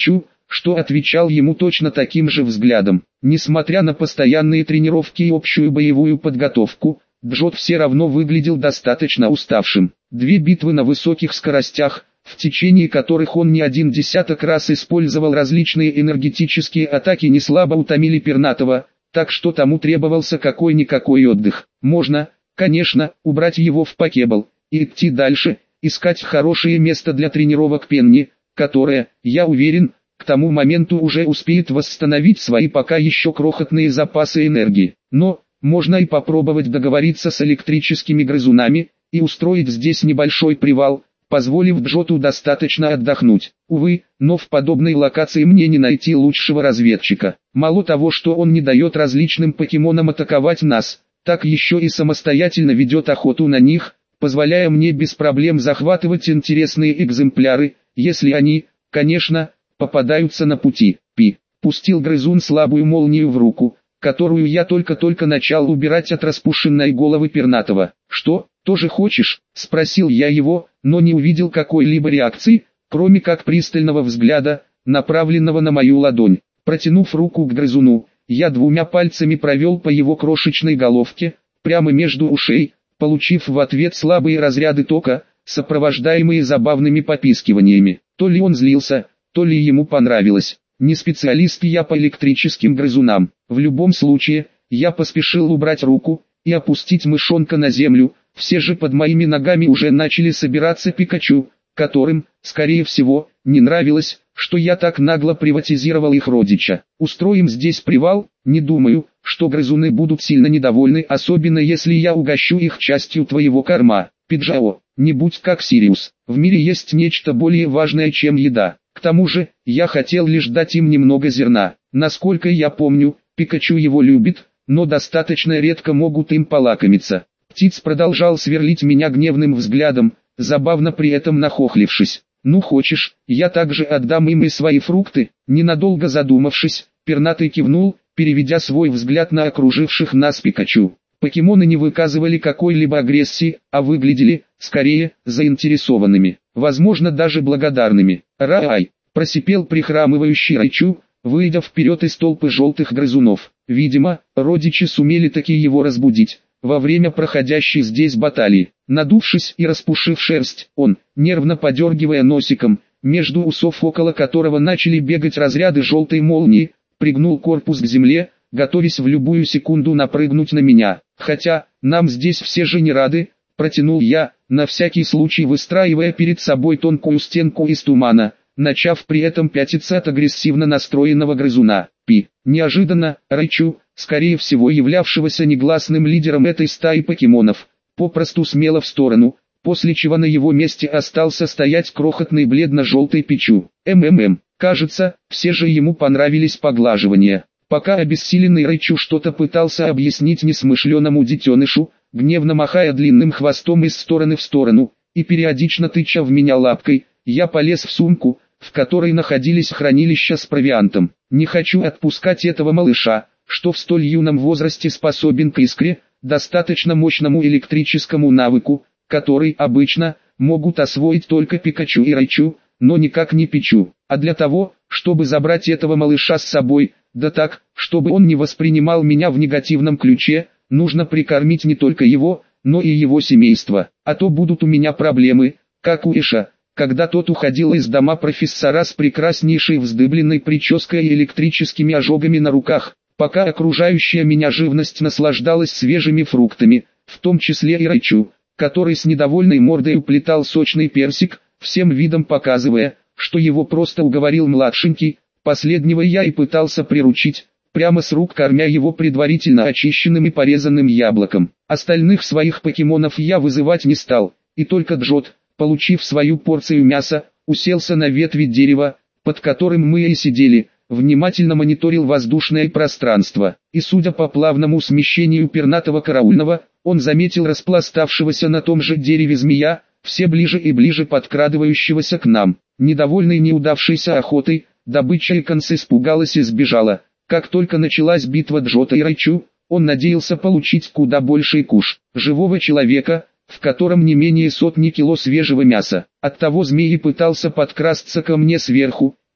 A: что отвечал ему точно таким же взглядом. Несмотря на постоянные тренировки и общую боевую подготовку, Джот все равно выглядел достаточно уставшим. 2 битвы на высоких скоростях, в течение которых он не один десяток раз использовал различные энергетические атаки, не слабо утомили пернатого, так что тому требовался какой-никакой отдых. Можно, конечно, убрать его в покебл и идти дальше, искать хорошее место для тренировок Пенни, которое, я уверен, к тому моменту уже успеет восстановить свои пока еще крохотные запасы энергии. Но, можно и попробовать договориться с электрическими грызунами, и устроить здесь небольшой привал, позволив Джоту достаточно отдохнуть. Увы, но в подобной локации мне не найти лучшего разведчика. Мало того, что он не дает различным покемонам атаковать нас, так еще и самостоятельно ведет охоту на них, позволяя мне без проблем захватывать интересные экземпляры, если они, конечно, попадаются на пути. Пустил грызун слабую молнию в руку, которую я только-только начал убирать от распушенной головы пернатого. «Что, тоже хочешь?» – спросил я его, но не увидел какой-либо реакции, кроме как пристального взгляда, направленного на мою ладонь. Протянув руку к грызуну, я 2 пальцами провел по его крошечной головке, прямо между ушей, получив в ответ слабые разряды тока, сопровождаемые забавными попискиваниями. То ли он злился, то ли ему понравилось. Не специалист я по электрическим грызунам. В любом случае, я поспешил убрать руку и опустить мышонка на землю. Все же под моими ногами уже начали собираться Пикачу, которым, скорее всего, не нравилось, что я так нагло приватизировал их родича. Устроим здесь привал, не думаю, что грызуны будут сильно недовольны, особенно если я угощу их частью твоего корма. Пиджао, не будь как Сириус, в мире есть нечто более важное, чем еда. К тому же, я хотел лишь дать им немного зерна. Насколько я помню, Пикачу его любит, но достаточно редко могут им полакомиться. Птиц продолжал сверлить меня гневным взглядом, забавно при этом нахохлившись. «Ну хочешь, я также отдам им и свои фрукты?» Ненадолго задумавшись, пернатый кивнул, переведя свой взгляд на окруживших нас Пикачу. Покемоны не выказывали какой-либо агрессии, а выглядели, скорее, заинтересованными, возможно даже благодарными. «Рай!» – просипел прихрамывающий Райчу, выйдя вперед из толпы желтых грызунов. Видимо, родичи сумели таки его разбудить во время проходящей здесь баталии. Надувшись и распушив шерсть, он, нервно подергивая носиком, между усов около которого начали бегать разряды желтой молнии, пригнул корпус к земле, готовясь в любую секунду напрыгнуть на меня. «Хотя, нам здесь все же не рады», – протянул я, на всякий случай выстраивая перед собой тонкую стенку из тумана, начав при этом пятиться от агрессивно настроенного грызуна. Неожиданно, Райчу, скорее всего являвшегося негласным лидером этой стаи покемонов, попросту смело в сторону, после чего на его месте остался стоять крохотный бледно-желтый Пичу. Кажется, все же ему понравились поглаживания. Пока обессиленный Райчу что-то пытался объяснить несмышленому детенышу, гневно махая длинным хвостом из стороны в сторону, и периодично тыча в меня лапкой, я полез в сумку, в которой находились хранилища с провиантом. Не хочу отпускать этого малыша, что в столь юном возрасте способен к искре, достаточно мощному электрическому навыку, который обычно могут освоить только Пикачу и Райчу, но никак не Пичу. А для того, чтобы забрать этого малыша с собой, да так, чтобы он не воспринимал меня в негативном ключе, нужно прикормить не только его, но и его семейство. А то будут у меня проблемы, как у Иша, когда тот уходил из дома профессора с прекраснейшей вздыбленной прической и электрическими ожогами на руках, пока окружающая меня живность наслаждалась свежими фруктами, в том числе и Райчу, который с недовольной мордой уплетал сочный персик, всем видом показывая, что его просто уговорил младшенький. Последнего я и пытался приручить, прямо с рук кормя его предварительно очищенным и порезанным яблоком. Остальных своих покемонов я вызывать не стал, и только Джот, получив свою порцию мяса, уселся на ветви дерева, под которым мы и сидели, внимательно мониторил воздушное пространство. И судя по плавному смещению пернатого караульного, он заметил распластавшегося на том же дереве змея, все ближе и ближе подкрадывающегося к нам. Недовольный неудавшейся охотой, добыча Иконс испугалась и сбежала. Как только началась битва Джота и Райчу, он надеялся получить куда больший куш живого человека, в котором не менее 100 кило свежего мяса. Оттого змей пытался подкрасться ко мне сверху,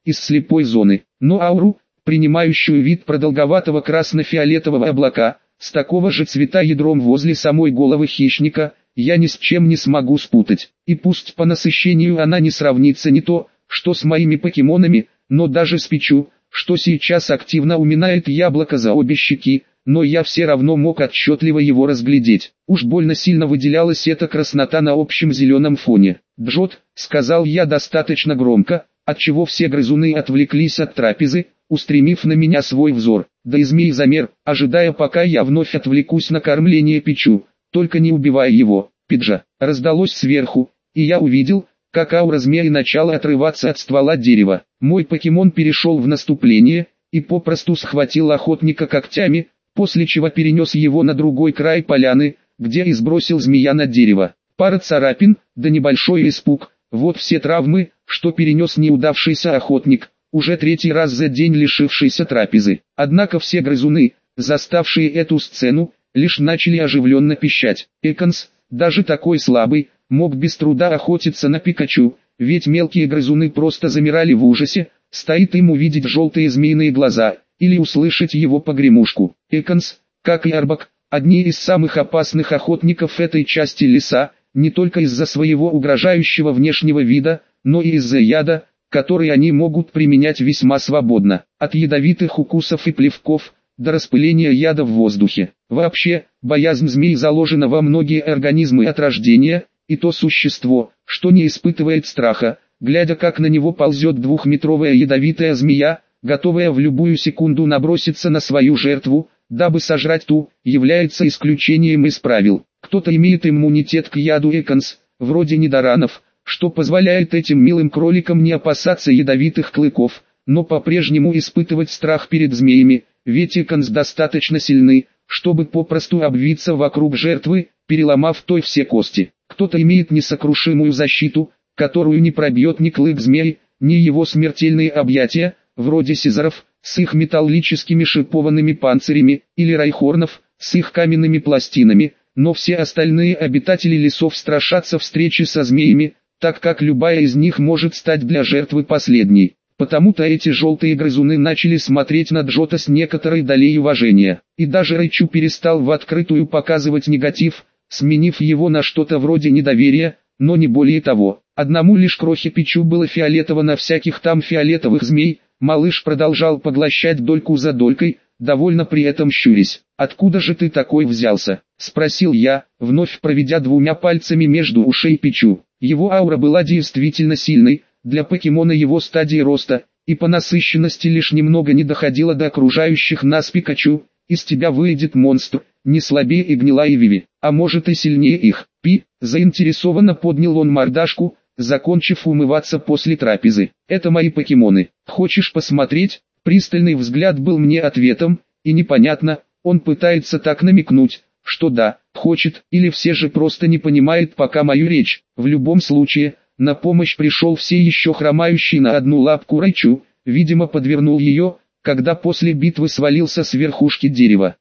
A: из слепой зоны, но ауру, принимающую вид продолговатого красно-фиолетового облака, с такого же цвета ядром возле самой головы хищника, я ни с чем не смогу спутать. И пусть по насыщению она не сравнится не то, что с моими покемонами, но даже с Пичу, что сейчас активно уминает яблоко за обе щеки, но я все равно мог отчетливо его разглядеть. Уж больно сильно выделялась эта краснота на общем зеленом фоне. «Джот», — сказал я достаточно громко, отчего все грызуны отвлеклись от трапезы, устремив на меня свой взор. Да и змей замер, ожидая, пока я вновь отвлекусь на кормление Пичу. «Только не убивай его, Пиджа!» Раздалось сверху, и я увидел, как аура змеи начала отрываться от ствола дерева. Мой покемон перешел в наступление, и попросту схватил охотника когтями, после чего перенес его на другой край поляны, где и сбросил змея на дерево. Пара царапин, да небольшой испуг, вот все травмы, что перенес неудавшийся охотник, уже третий раз за день лишившийся трапезы. Однако все грызуны, заставшие эту сцену, лишь начали оживленно пищать. Эконс, даже такой слабый, мог без труда охотиться на Пикачу, ведь мелкие грызуны просто замирали в ужасе, стоит им увидеть желтые змеиные глаза, или услышать его погремушку. Эконс, как и Арбак, одни из самых опасных охотников этой части леса, не только из-за своего угрожающего внешнего вида, но и из-за яда, который они могут применять весьма свободно, от ядовитых укусов и плевков, до распыления яда в воздухе. Вообще, боязнь змей заложена во многие организмы от рождения, и то существо, что не испытывает страха, глядя как на него ползет двухметровая ядовитая змея, готовая в любую секунду наброситься на свою жертву, дабы сожрать ту, является исключением из правил. Кто-то имеет иммунитет к яду Эконс, вроде недоранов, что позволяет этим милым кроликам не опасаться ядовитых клыков, но по-прежнему испытывать страх перед змеями, ведь Эконс достаточно сильны, чтобы попросту обвиться вокруг жертвы, переломав той все кости. Кто-то имеет несокрушимую защиту, которую не пробьет ни клык змей, ни его смертельные объятия, вроде сизаров, с их металлическими шипованными панцирями, или райхорнов, с их каменными пластинами, но все остальные обитатели лесов страшатся встречи со змеями, так как любая из них может стать для жертвы последней. Потому-то эти желтые грызуны начали смотреть на Джота с некоторой долей уважения, и даже Райчу перестал в открытую показывать негатив, сменив его на что-то вроде недоверия, но не более того. Одному лишь крохе Пичу было фиолетово на всяких там фиолетовых змей, малыш продолжал поглощать дольку за долькой, довольно при этом щурясь. «Откуда же ты такой взялся?» — спросил я, вновь проведя двумя пальцами между ушей Пичу. Его аура была действительно сильной, для покемона его стадии роста, и по насыщенности лишь немного не доходило до окружающих нас Пикачу. «Из тебя выйдет монстр, не слабее и гнила и Виви, а может и сильнее их». Пи, заинтересованно поднял он мордашку, закончив умываться после трапезы. «Это мои покемоны. Хочешь посмотреть?» Пристальный взгляд был мне ответом, и непонятно, он пытается так намекнуть, что да, хочет, или все же просто не понимает пока мою речь. В любом случае, на помощь пришел все еще хромающий на одну лапку Райчу, видимо подвернул ее, когда после битвы свалился с верхушки дерева.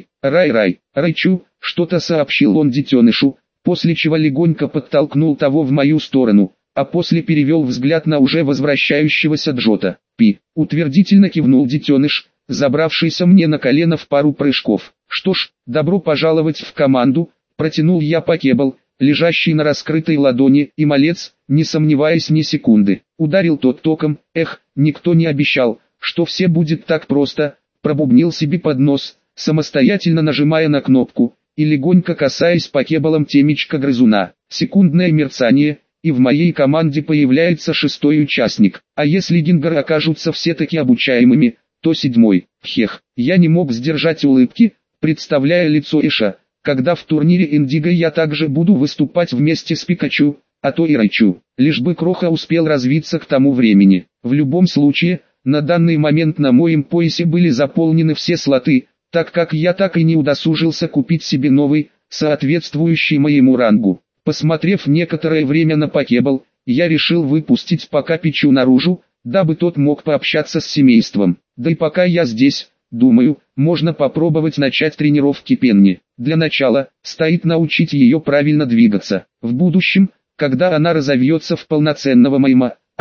A: Райчу, что-то сообщил он детенышу, после чего легонько подтолкнул того в мою сторону, а после перевел взгляд на уже возвращающегося Джота. Пи, утвердительно кивнул детеныш, забравшийся мне на колено в пару прыжков. «Что ж, добро пожаловать в команду», протянул я покебл, лежащий на раскрытой ладони, и малец, не сомневаясь ни секунды, ударил тот током. Никто не обещал, что все будет так просто, пробубнил себе под нос, самостоятельно нажимая на кнопку, и легонько касаясь покеблом темечка грызуна. Секундное мерцание, и в моей команде появляется шестой участник, а если Гингер окажутся все-таки обучаемыми, то седьмой. Я не мог сдержать улыбки, представляя лицо Эша, когда в турнире Индиго я также буду выступать вместе с Пикачу, а то и Райчу, лишь бы Кроха успел развиться к тому времени. В любом случае, на данный момент на моем поясе были заполнены все слоты, так как я так и не удосужился купить себе новый, соответствующий моему рангу. Посмотрев некоторое время на покебл, я решил выпустить пока Пичу наружу, дабы тот мог пообщаться с семейством. Да и пока я здесь, думаю, можно попробовать начать тренировки Пенни. Для начала, стоит научить ее правильно двигаться. В будущем, когда она разовьется в полноценного майма,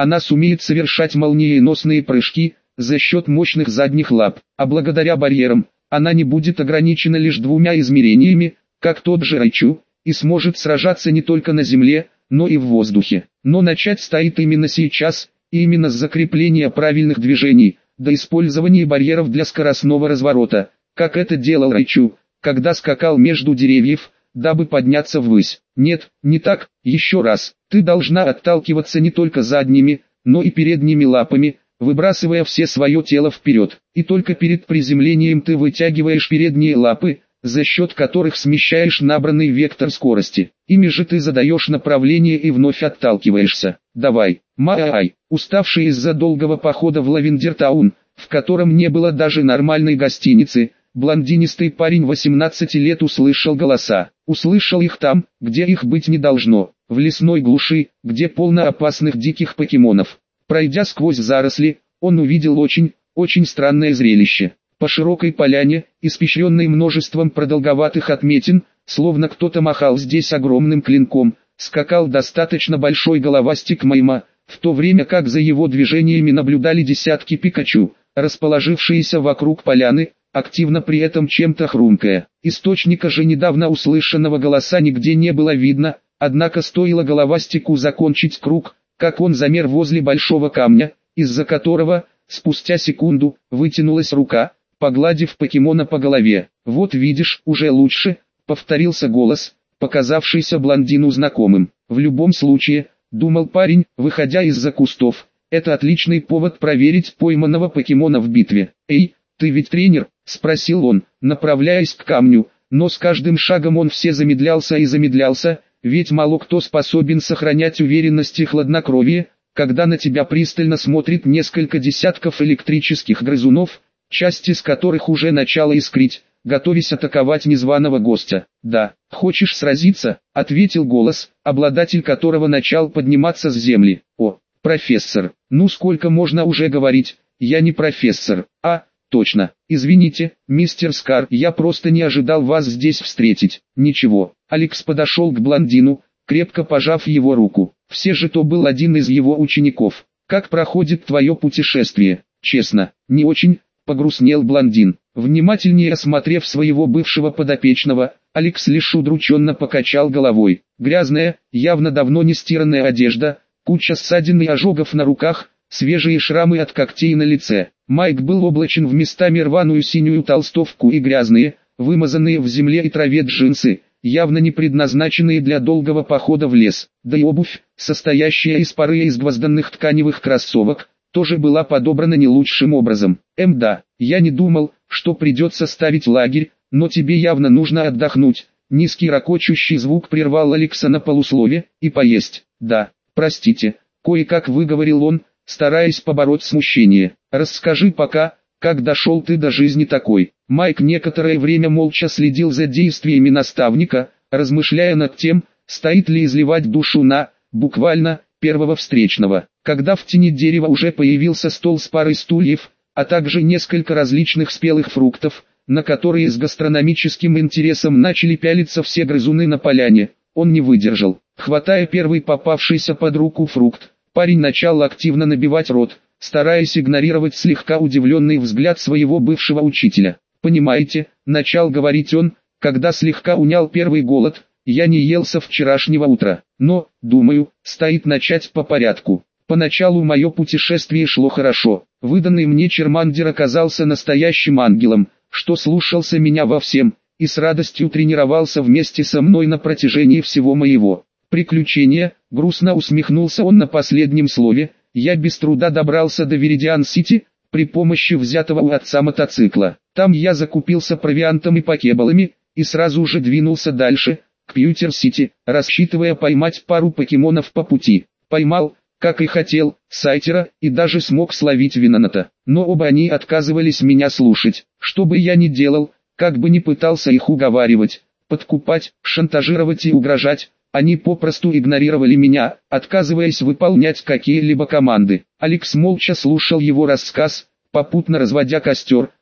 A: Она сумеет совершать молниеносные прыжки за счет мощных задних лап, а благодаря барьерам, она не будет ограничена лишь двумя измерениями, как тот же Райчу, и сможет сражаться не только на земле, но и в воздухе. Но начать стоит именно сейчас, и именно с закрепления правильных движений, до использования барьеров для скоростного разворота, как это делал Райчу, когда скакал между деревьев, дабы подняться ввысь. Нет, не так, еще раз, ты должна отталкиваться не только задними, но и передними лапами, выбрасывая все свое тело вперед, и только перед приземлением ты вытягиваешь передние лапы, за счет которых смещаешь набранный вектор скорости. Ими же ты задаешь направление и вновь отталкиваешься. Давай, Май, уставший из-за долгого похода в Лавендертаун, в котором не было даже нормальной гостиницы, блондинистый парень 18 лет услышал голоса. Услышал их там, где их быть не должно, в лесной глуши, где полно опасных диких покемонов. Пройдя сквозь заросли, он увидел очень странное зрелище. По широкой поляне, испещренной множеством продолговатых отметин, словно кто-то махал здесь огромным клинком, скакал достаточно большой головастик Майма, в то время как за его движениями наблюдали десятки Пикачу, расположившиеся вокруг поляны, активно при этом чем-то хрумкая. Источника же недавно услышанного голоса нигде не было видно, однако стоило головастику закончить круг, как он замер возле большого камня, из-за которого, спустя секунду, вытянулась рука, погладив покемона по голове. «Вот видишь, уже лучше», — повторился голос, показавшийся блондину знакомым. «В любом случае», — думал парень, выходя из-за кустов, — «это отличный повод проверить пойманного покемона в битве». «Эй, ты ведь тренер?» — спросил он, направляясь к камню, но с каждым шагом он все замедлялся и замедлялся, ведь мало кто способен сохранять уверенность и хладнокровие, когда на тебя пристально смотрит несколько десятков электрических грызунов, часть из которых уже начала искрить, готовясь атаковать незваного гостя. «Да, хочешь сразиться?» — ответил голос, обладатель которого начал подниматься с земли. «О, профессор, ну сколько можно уже говорить, я не профессор, а...» «Точно. Извините, мистер Скар, я просто не ожидал вас здесь встретить». «Ничего». Алекс подошел к блондину, крепко пожав его руку. Все же то был один из его учеников. «Как проходит твое путешествие?» «Честно, не очень», — погрустнел блондин. Внимательнее осмотрев своего бывшего подопечного, Алекс лишь удрученно покачал головой. Грязная, явно давно не стиранная одежда, куча ссадин и ожогов на руках, свежие шрамы от когтей на лице. Майк был облачен в местами рваную синюю толстовку и грязные, вымазанные в земле и траве джинсы, явно не предназначенные для долгого похода в лес. Да и обувь, состоящая из пары изгвозданных тканевых кроссовок, тоже была подобрана не лучшим образом. Да, я не думал, что придется ставить лагерь, но тебе явно нужно отдохнуть. Низкий ракочущий звук прервал Алекса на полуслове, и поесть. Да, простите, кое-как выговорил он, стараясь побороть смущение. «Расскажи пока, как дошел ты до жизни такой». Майк некоторое время молча следил за действиями наставника, размышляя над тем, стоит ли изливать душу на, буквально, первого встречного. Когда в тени дерева уже появился стол с парой стульев, а также несколько различных спелых фруктов, на которые с гастрономическим интересом начали пялиться все грызуны на поляне, он не выдержал. Хватая первый попавшийся под руку фрукт, парень начал активно набивать рот, стараясь игнорировать слегка удивленный взгляд своего бывшего учителя. «Понимаете», — начал говорить он, когда слегка унял первый голод, — «я не ел со вчерашнего утра, но, думаю, стоит начать по порядку». Поначалу мое путешествие шло хорошо. Выданный мне Чермандер оказался настоящим ангелом, что слушался меня во всем, и с радостью тренировался вместе со мной на протяжении всего моего приключения. Грустно усмехнулся он на последнем слове. Я без труда добрался до Веридиан-Сити, при помощи взятого у отца мотоцикла. Там я закупился провиантом и покебалами, и сразу же двинулся дальше, к Пьютер-Сити, рассчитывая поймать пару покемонов по пути. Поймал, как и хотел, Сайтера, и даже смог словить Веноната. Но оба они отказывались меня слушать. Что бы я ни делал, как бы ни пытался их уговаривать, подкупать, шантажировать и угрожать, они попросту игнорировали меня, отказываясь выполнять какие-либо команды. Алекс молча слушал его рассказ, попутно разводя костер,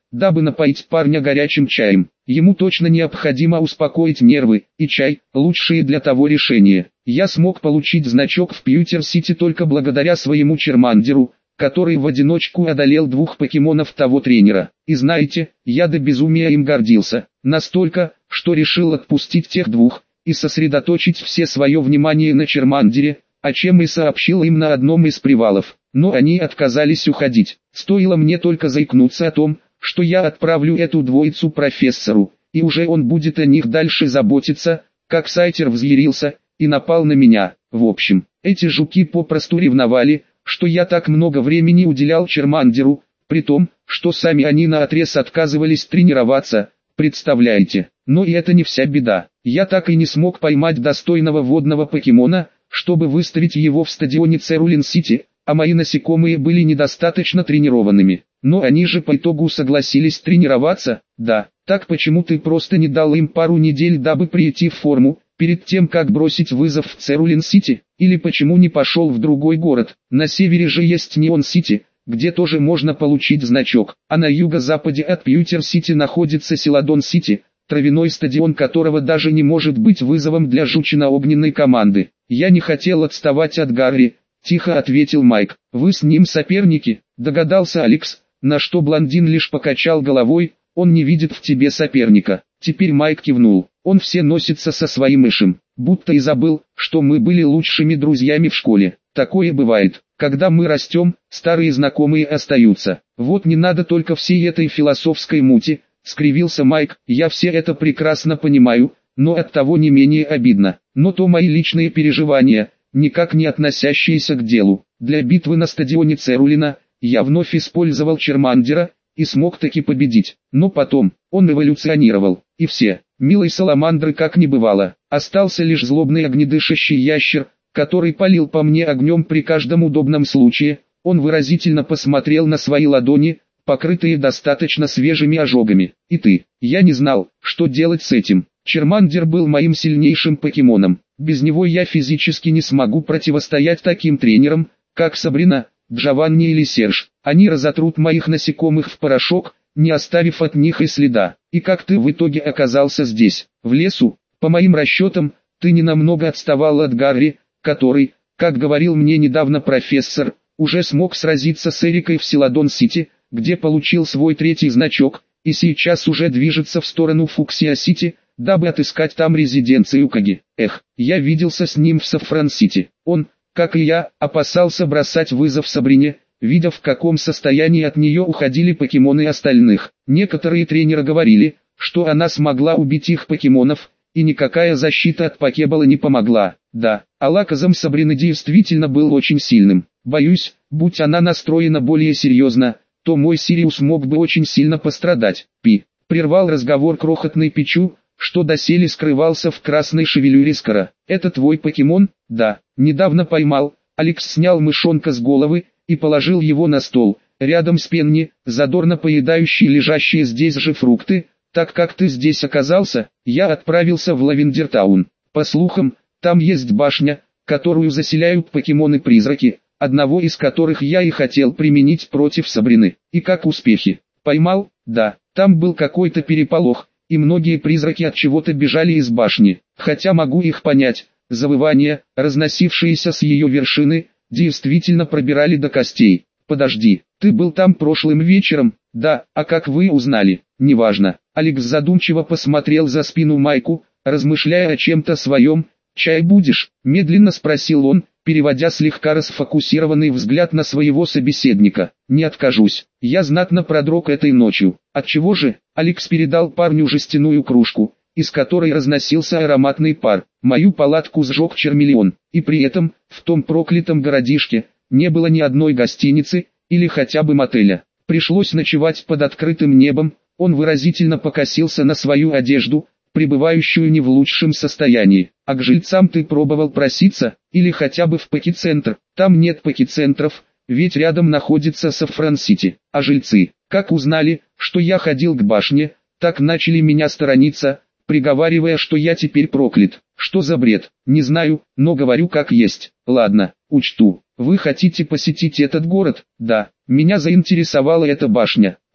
A: дабы напоить парня горячим чаем. Ему точно необходимо успокоить нервы, и чай – лучшее для того решение. Я смог получить значок в Пьютер-Сити только благодаря своему Чермандеру, который в одиночку одолел 2 покемонов того тренера. И знаете, я до безумия им гордился. Настолько, что решил отпустить тех 2 и сосредоточить все свое внимание на Чермандере, о чем и сообщил им на одном из привалов. Но они отказались уходить. Стоило мне только заикнуться о том, что я отправлю эту двоицу профессору, и уже он будет о них дальше заботиться, как Сайтер взъярился и напал на меня. В общем, эти жуки попросту ревновали, что я так много времени уделял Чермандеру, при том, что сами они наотрез отказывались тренироваться, представляете. Но и это не вся беда. Я так и не смог поймать достойного водного покемона, чтобы выставить его в стадионе Церулин-Сити, а мои насекомые были недостаточно тренированными. Но они же по итогу согласились тренироваться. Да, так почему ты просто не дал им пару недель, дабы прийти в форму, перед тем как бросить вызов в Церулин-Сити? Или почему не пошел в другой город? На севере же есть Неон-Сити, где тоже можно получить значок, а на юго-западе от Пьютер-Сити находится Селадон-Сити, травяной стадион которого даже не может быть вызовом для жучно-огненной команды. Я не хотел отставать от Гарри, тихо ответил Майк. Вы с ним соперники, догадался Алекс, на что блондин лишь покачал головой, он не видит в тебе соперника. Теперь Майк кивнул, он все носится со своим мышем, будто и забыл, что мы были лучшими друзьями в школе. Такое бывает, когда мы растем, старые знакомые остаются. Вот не надо только всей этой философской мути, скривился Майк, я все это прекрасно понимаю, но оттого не менее обидно. Но то мои личные переживания, никак не относящиеся к делу. Для битвы на стадионе Церулина, я вновь использовал Чермандера, и смог таки победить. Но потом, он эволюционировал, и все, милой саламандры как не бывало. Остался лишь злобный огнедышащий ящер, который палил по мне огнем при каждом удобном случае. Он выразительно посмотрел на свои ладони, покрытые достаточно свежими ожогами. И ты, я не знал, что делать с этим. Чермандер был моим сильнейшим покемоном. Без него я физически не смогу противостоять таким тренерам, как Сабрина, Джованни или Серж. Они разотрут моих насекомых в порошок, не оставив от них и следа. И как ты в итоге оказался здесь, в лесу? По моим расчетам, ты не намного отставал от Гарри, который, как говорил мне недавно профессор, уже смог сразиться с Эрикой в Селадон-Сити, где получил свой 3-й значок, и сейчас уже движется в сторону Фуксия-Сити, дабы отыскать там резиденцию Каги. Эх, я виделся с ним в Сафран-Сити. Он, как и я, опасался бросать вызов Сабрине, видя в каком состоянии от нее уходили покемоны остальных. Некоторые тренеры говорили, что она смогла убить их покемонов, и никакая защита от покебола не помогла. Да, Алаказам Сабрины действительно был очень сильным. Боюсь, будь она настроена более серьезно, то мой Сириус мог бы очень сильно пострадать. Прервал разговор крохотный Пичу, что доселе скрывался в красной шевелюре Скара. Это твой покемон? Да, недавно поймал. Алекс снял мышонка с головы и положил его на стол, рядом с Пенни, задорно поедающий лежащие здесь же фрукты. Так как ты здесь оказался, я отправился в Лавендертаун. По слухам, там есть башня, которую заселяют покемоны-призраки, одного из которых я и хотел применить против Сабрины. И как успехи? Поймал? Да, там был какой-то переполох, и многие призраки от чего-то бежали из башни. Хотя могу их понять, завывания, разносившиеся с ее вершины, действительно пробирали до костей. Подожди, ты был там прошлым вечером? Да, а как вы узнали? Неважно. Алекс задумчиво посмотрел за спину Майку, размышляя о чем-то своем. «Чай будешь?» – медленно спросил он, переводя слегка расфокусированный взгляд на своего собеседника. «Не откажусь. Я знатно продрог этой ночью». «Отчего же?» – Алекс передал парню жестяную кружку, из которой разносился ароматный пар. «Мою палатку сжег Чермелеон, и при этом, в том проклятом городишке, не было ни одной гостиницы, или хотя бы мотеля. Пришлось ночевать под открытым небом». Он выразительно покосился на свою одежду, пребывающую не в лучшем состоянии. «А к жильцам ты пробовал проситься, или хотя бы в покицентр?» «Там нет покицентров, ведь рядом находится Сафран-Сити. А жильцы, как узнали, что я ходил к башне, так начали меня сторониться, приговаривая, что я теперь проклят. Что за бред? Не знаю, но говорю как есть. Ладно, учту. Вы хотите посетить этот город?» «Да, меня заинтересовала эта башня.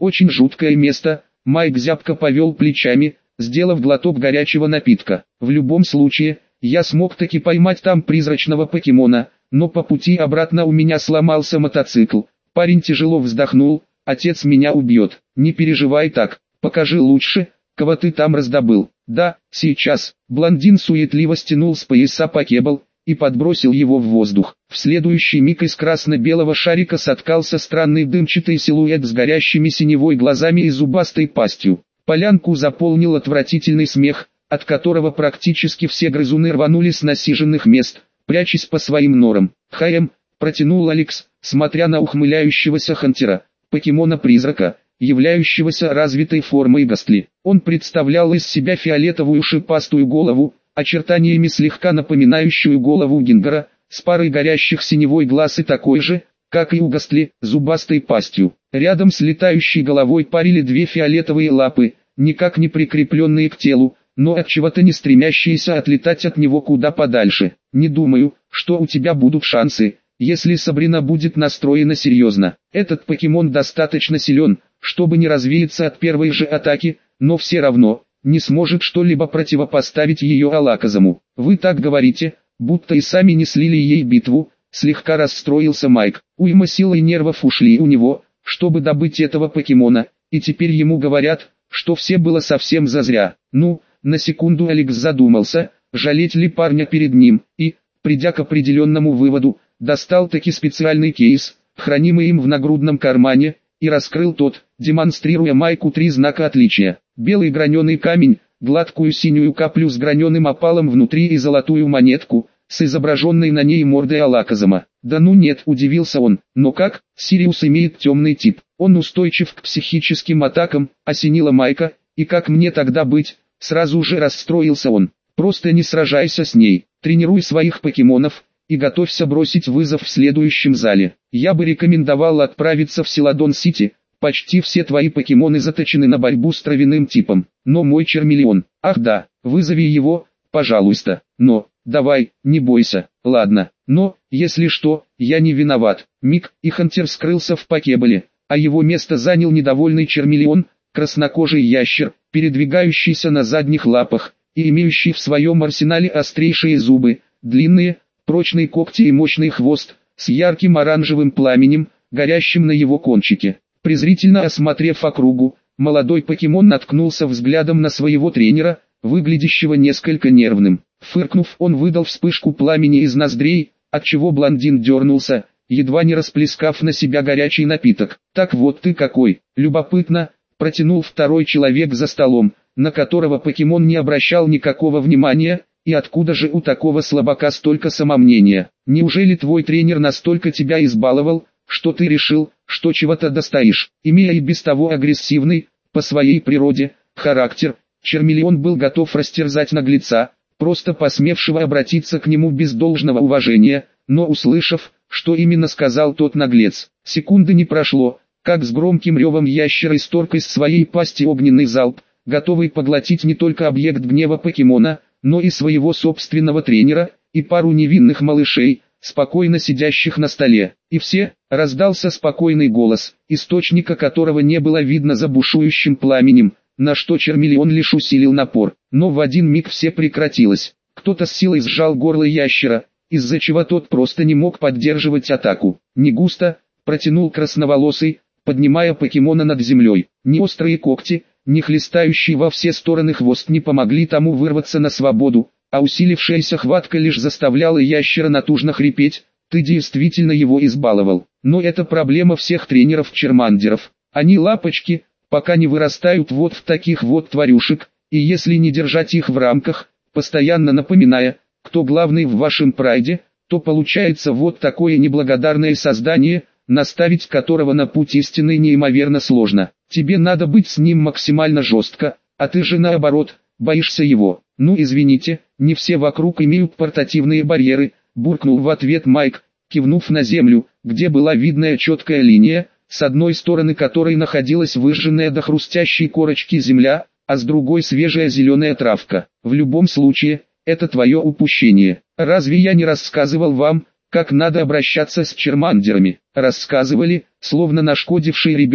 A: Очень жуткое место. Майк зябко повел плечами, сделав глоток горячего напитка. В любом случае, я смог таки поймать там призрачного покемона, но по пути обратно у меня сломался мотоцикл. Парень тяжело вздохнул. Отец меня убьет. Не переживай так, покажи лучше, кого ты там раздобыл. Да, сейчас. Блондин суетливо стянул с пояса покебл и подбросил его в воздух. В следующий миг из красно-белого шарика соткался странный дымчатый силуэт с горящими синевой глазами и зубастой пастью. Полянку заполнил отвратительный смех, от которого практически все грызуны рванули с насиженных мест, прячась по своим норам. «Хаем», — протянул Алекс, смотря на ухмыляющегося Хантера, покемона-призрака, являющегося развитой формой Гастли. Он представлял из себя фиолетовую шипастую голову, очертаниями слегка напоминающую голову Гингера, с парой горящих синевой глаз и такой же, как и у Гастли, зубастой пастью. Рядом с летающей головой парили две фиолетовые лапы, никак не прикрепленные к телу, но от чего-то не стремящиеся отлетать от него куда подальше. «Не думаю, что у тебя будут шансы, если Сабрина будет настроена серьезно. Этот покемон достаточно силен, чтобы не развеяться от первой же атаки, но все равно не сможет что-либо противопоставить ее Алаказаму. Вы так говорите, будто и сами не слили ей битву», — слегка расстроился Майк. Уйма сил и нервов ушли у него, чтобы добыть этого покемона, и теперь ему говорят, что все было совсем зазря. Ну, на секунду Алекс задумался, жалеть ли парня перед ним, и, придя к определенному выводу, достал таки специальный кейс, хранимый им в нагрудном кармане, и раскрыл тот, демонстрируя Майку 3 знака отличия: белый граненый камень, гладкую синюю каплю с граненым опалом внутри и золотую монетку, с изображенной на ней мордой Алаказама. «Да ну нет», — удивился он, — «но как? Сириус имеет темный тип, он устойчив к психическим атакам», — осенила Майка, «и как мне тогда быть?» Сразу же расстроился он. «Просто не сражайся с ней, тренируй своих покемонов, и готовься бросить вызов в следующем зале. Я бы рекомендовал отправиться в Силадон-Сити, почти все твои покемоны заточены на борьбу с травяным типом, но мой Чермелеон, ах да, вызови его, пожалуйста, но, давай, не бойся, ладно, но, если что, я не виноват». Миг, и Хантер скрылся в покеболе, а его место занял недовольный Чермелеон, краснокожий ящер, передвигающийся на задних лапах, и имеющий в своем арсенале острейшие зубы, длинные, прочные когти и мощный хвост, с ярким оранжевым пламенем, горящим на его кончике. Презрительно осмотрев округу, молодой покемон наткнулся взглядом на своего тренера, выглядящего несколько нервным. Фыркнув, он выдал вспышку пламени из ноздрей, отчего блондин дернулся, едва не расплескав на себя горячий напиток. «Так вот ты какой, любопытно», — протянул второй человек за столом, на которого покемон не обращал никакого внимания. «И откуда же у такого слабака столько самомнения? Неужели твой тренер настолько тебя избаловал, что ты решил, что чего-то достоишь?» Имея и без того агрессивный, по своей природе, характер, Чермелеон был готов растерзать наглеца, просто посмевшего обратиться к нему без должного уважения, но услышав, что именно сказал тот наглец, секунды не прошло, как с громким ревом ящер исторг из своей пасти огненный залп, готовый поглотить не только объект гнева покемона, но и своего собственного тренера, и пару невинных малышей, спокойно сидящих на столе. И все, раздался спокойный голос, источника которого не было видно за бушующим пламенем, на что Чермелеон лишь усилил напор. Но в один миг все прекратилось. Кто-то с силой сжал горло ящера, из-за чего тот просто не мог поддерживать атаку. «Не густо», — протянул красноволосый, поднимая покемона над землей. Ни острые когти, ни хлестающий во все стороны хвост не помогли тому вырваться на свободу, а усилившаяся хватка лишь заставляла ящера натужно хрипеть. «Ты действительно его избаловал». Но это проблема всех тренеров-чермандеров. Они лапочки, пока не вырастают вот в таких вот тварюшек, и если не держать их в рамках, постоянно напоминая, кто главный в вашем прайде, то получается вот такое неблагодарное создание, наставить которого на путь истины неимоверно сложно. Тебе надо быть с ним максимально жестко, а ты же наоборот, боишься его. «Ну извините, не все вокруг имеют портативные барьеры», буркнул в ответ Майк, кивнув на землю, где была видная четкая линия, с одной стороны которой находилась выжженная до хрустящей корочки земля, а с другой свежая зеленая травка. «В любом случае, это твое упущение. Разве я не рассказывал вам, как надо обращаться с чермандерами?» «Рассказывали», словно нашкодивший ребенок,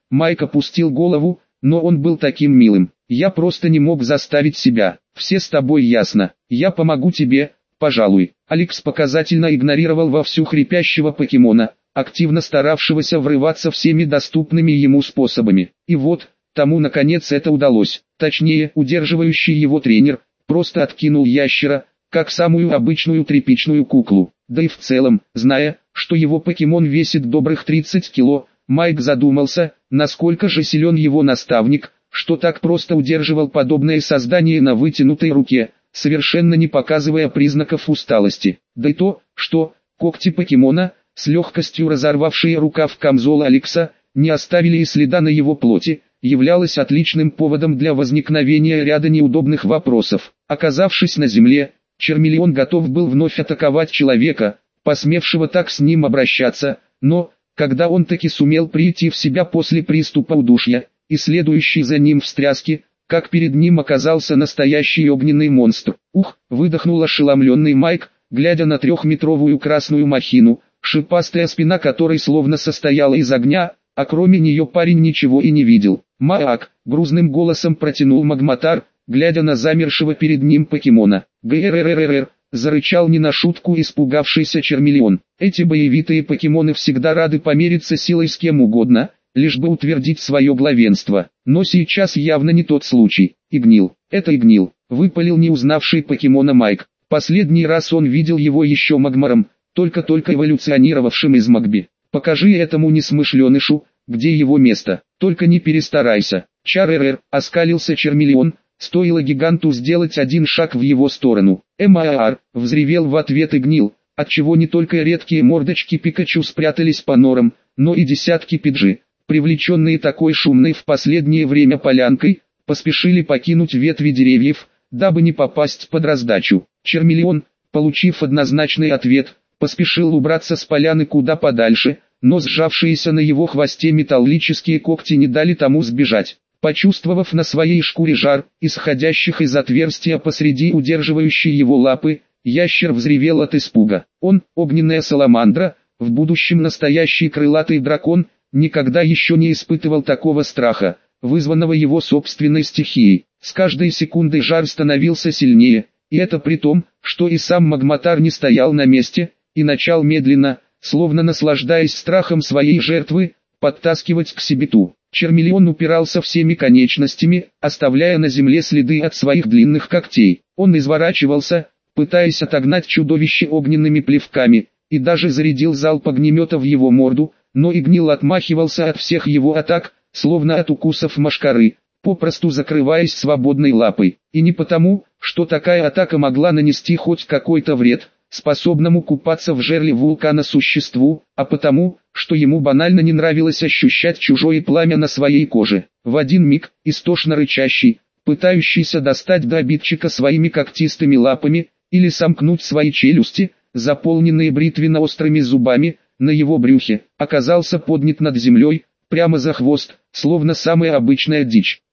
A: Майк опустил голову, но он был таким милым. Я просто не мог заставить себя. Все с тобой ясно. Я помогу тебе, пожалуй. Алекс показательно игнорировал вовсю хрипящего покемона, активно старавшегося врываться всеми доступными ему способами. И вот, тому наконец это удалось. Точнее, удерживающий его тренер, просто откинул ящера, как самую обычную тряпичную куклу. Да и в целом, зная, что его покемон весит добрых 30 кило, Майк задумался, насколько же силен его наставник, что так просто удерживал подобное создание на вытянутой руке, совершенно не показывая признаков усталости. Да и то, что когти покемона, с легкостью разорвавшие рукав камзола Алекса, не оставили и следа на его плоти, являлось отличным поводом для возникновения ряда неудобных вопросов. Оказавшись на земле, Чермелеон готов был вновь атаковать человека, посмевшего так с ним обращаться, но, когда он таки сумел прийти в себя после приступа удушья, и следующий за ним встряски, как перед ним оказался настоящий огненный монстр. «Ух!» — выдохнул ошеломленный Майк, глядя на трехметровую красную махину, шипастая спина которой словно состояла из огня, а кроме нее парень ничего и не видел. «Маак!» — грузным голосом протянул Магматар, глядя на замершего перед ним покемона. «ГРРРР!» — зарычал не на шутку испугавшийся Чермелеон. Эти боевитые покемоны всегда рады помериться силой с кем угодно, лишь бы утвердить свое главенство. Но сейчас явно не тот случай. Игнил. Это Игнил, выпалил не узнавший покемона Майк. Последний раз он видел его еще Магмаром, только-только эволюционировавшим из Магби. Покажи этому несмышленышу, где его место. Только не перестарайся. Чар-эр-эр, оскалился Чермелеон, стоило гиганту сделать один шаг в его сторону. «Эмаар!» — взревел в ответ Игнил, отчего не только редкие мордочки Пикачу спрятались по норам, но и десятки пиджи, привлеченные такой шумной в последнее время полянкой, поспешили покинуть ветви деревьев, дабы не попасть под раздачу. Чермелеон, получив однозначный ответ, поспешил убраться с поляны куда подальше, но сжавшиеся на его хвосте металлические когти не дали тому сбежать. Почувствовав на своей шкуре жар, исходящих из отверстия посреди удерживающей его лапы, ящер взревел от испуга. Он, огненная саламандра, в будущем настоящий крылатый дракон, никогда еще не испытывал такого страха, вызванного его собственной стихией. С каждой секундой жар становился сильнее, и это при том, что и сам Магматар не стоял на месте, и начал медленно, словно наслаждаясь страхом своей жертвы, подтаскивать к себе ту. Чермелеон упирался всеми конечностями, оставляя на земле следы от своих длинных когтей. Он изворачивался, пытаясь отогнать чудовище огненными плевками, и даже зарядил залп огнемета в его морду, но Игнил отмахивался от всех его атак, словно от укусов мошкары, попросту закрываясь свободной лапой. И не потому, что такая атака могла нанести хоть какой-то вред способному купаться в жерле вулкана существу, а потому, что ему банально не нравилось ощущать чужое пламя на своей коже. В один миг, истошно рычащий, пытающийся достать до обидчика своими когтистыми лапами, или сомкнуть свои челюсти, заполненные бритвенно-острыми зубами, на его брюхе, оказался поднят над землей, прямо за хвост, словно самая обычная дичь.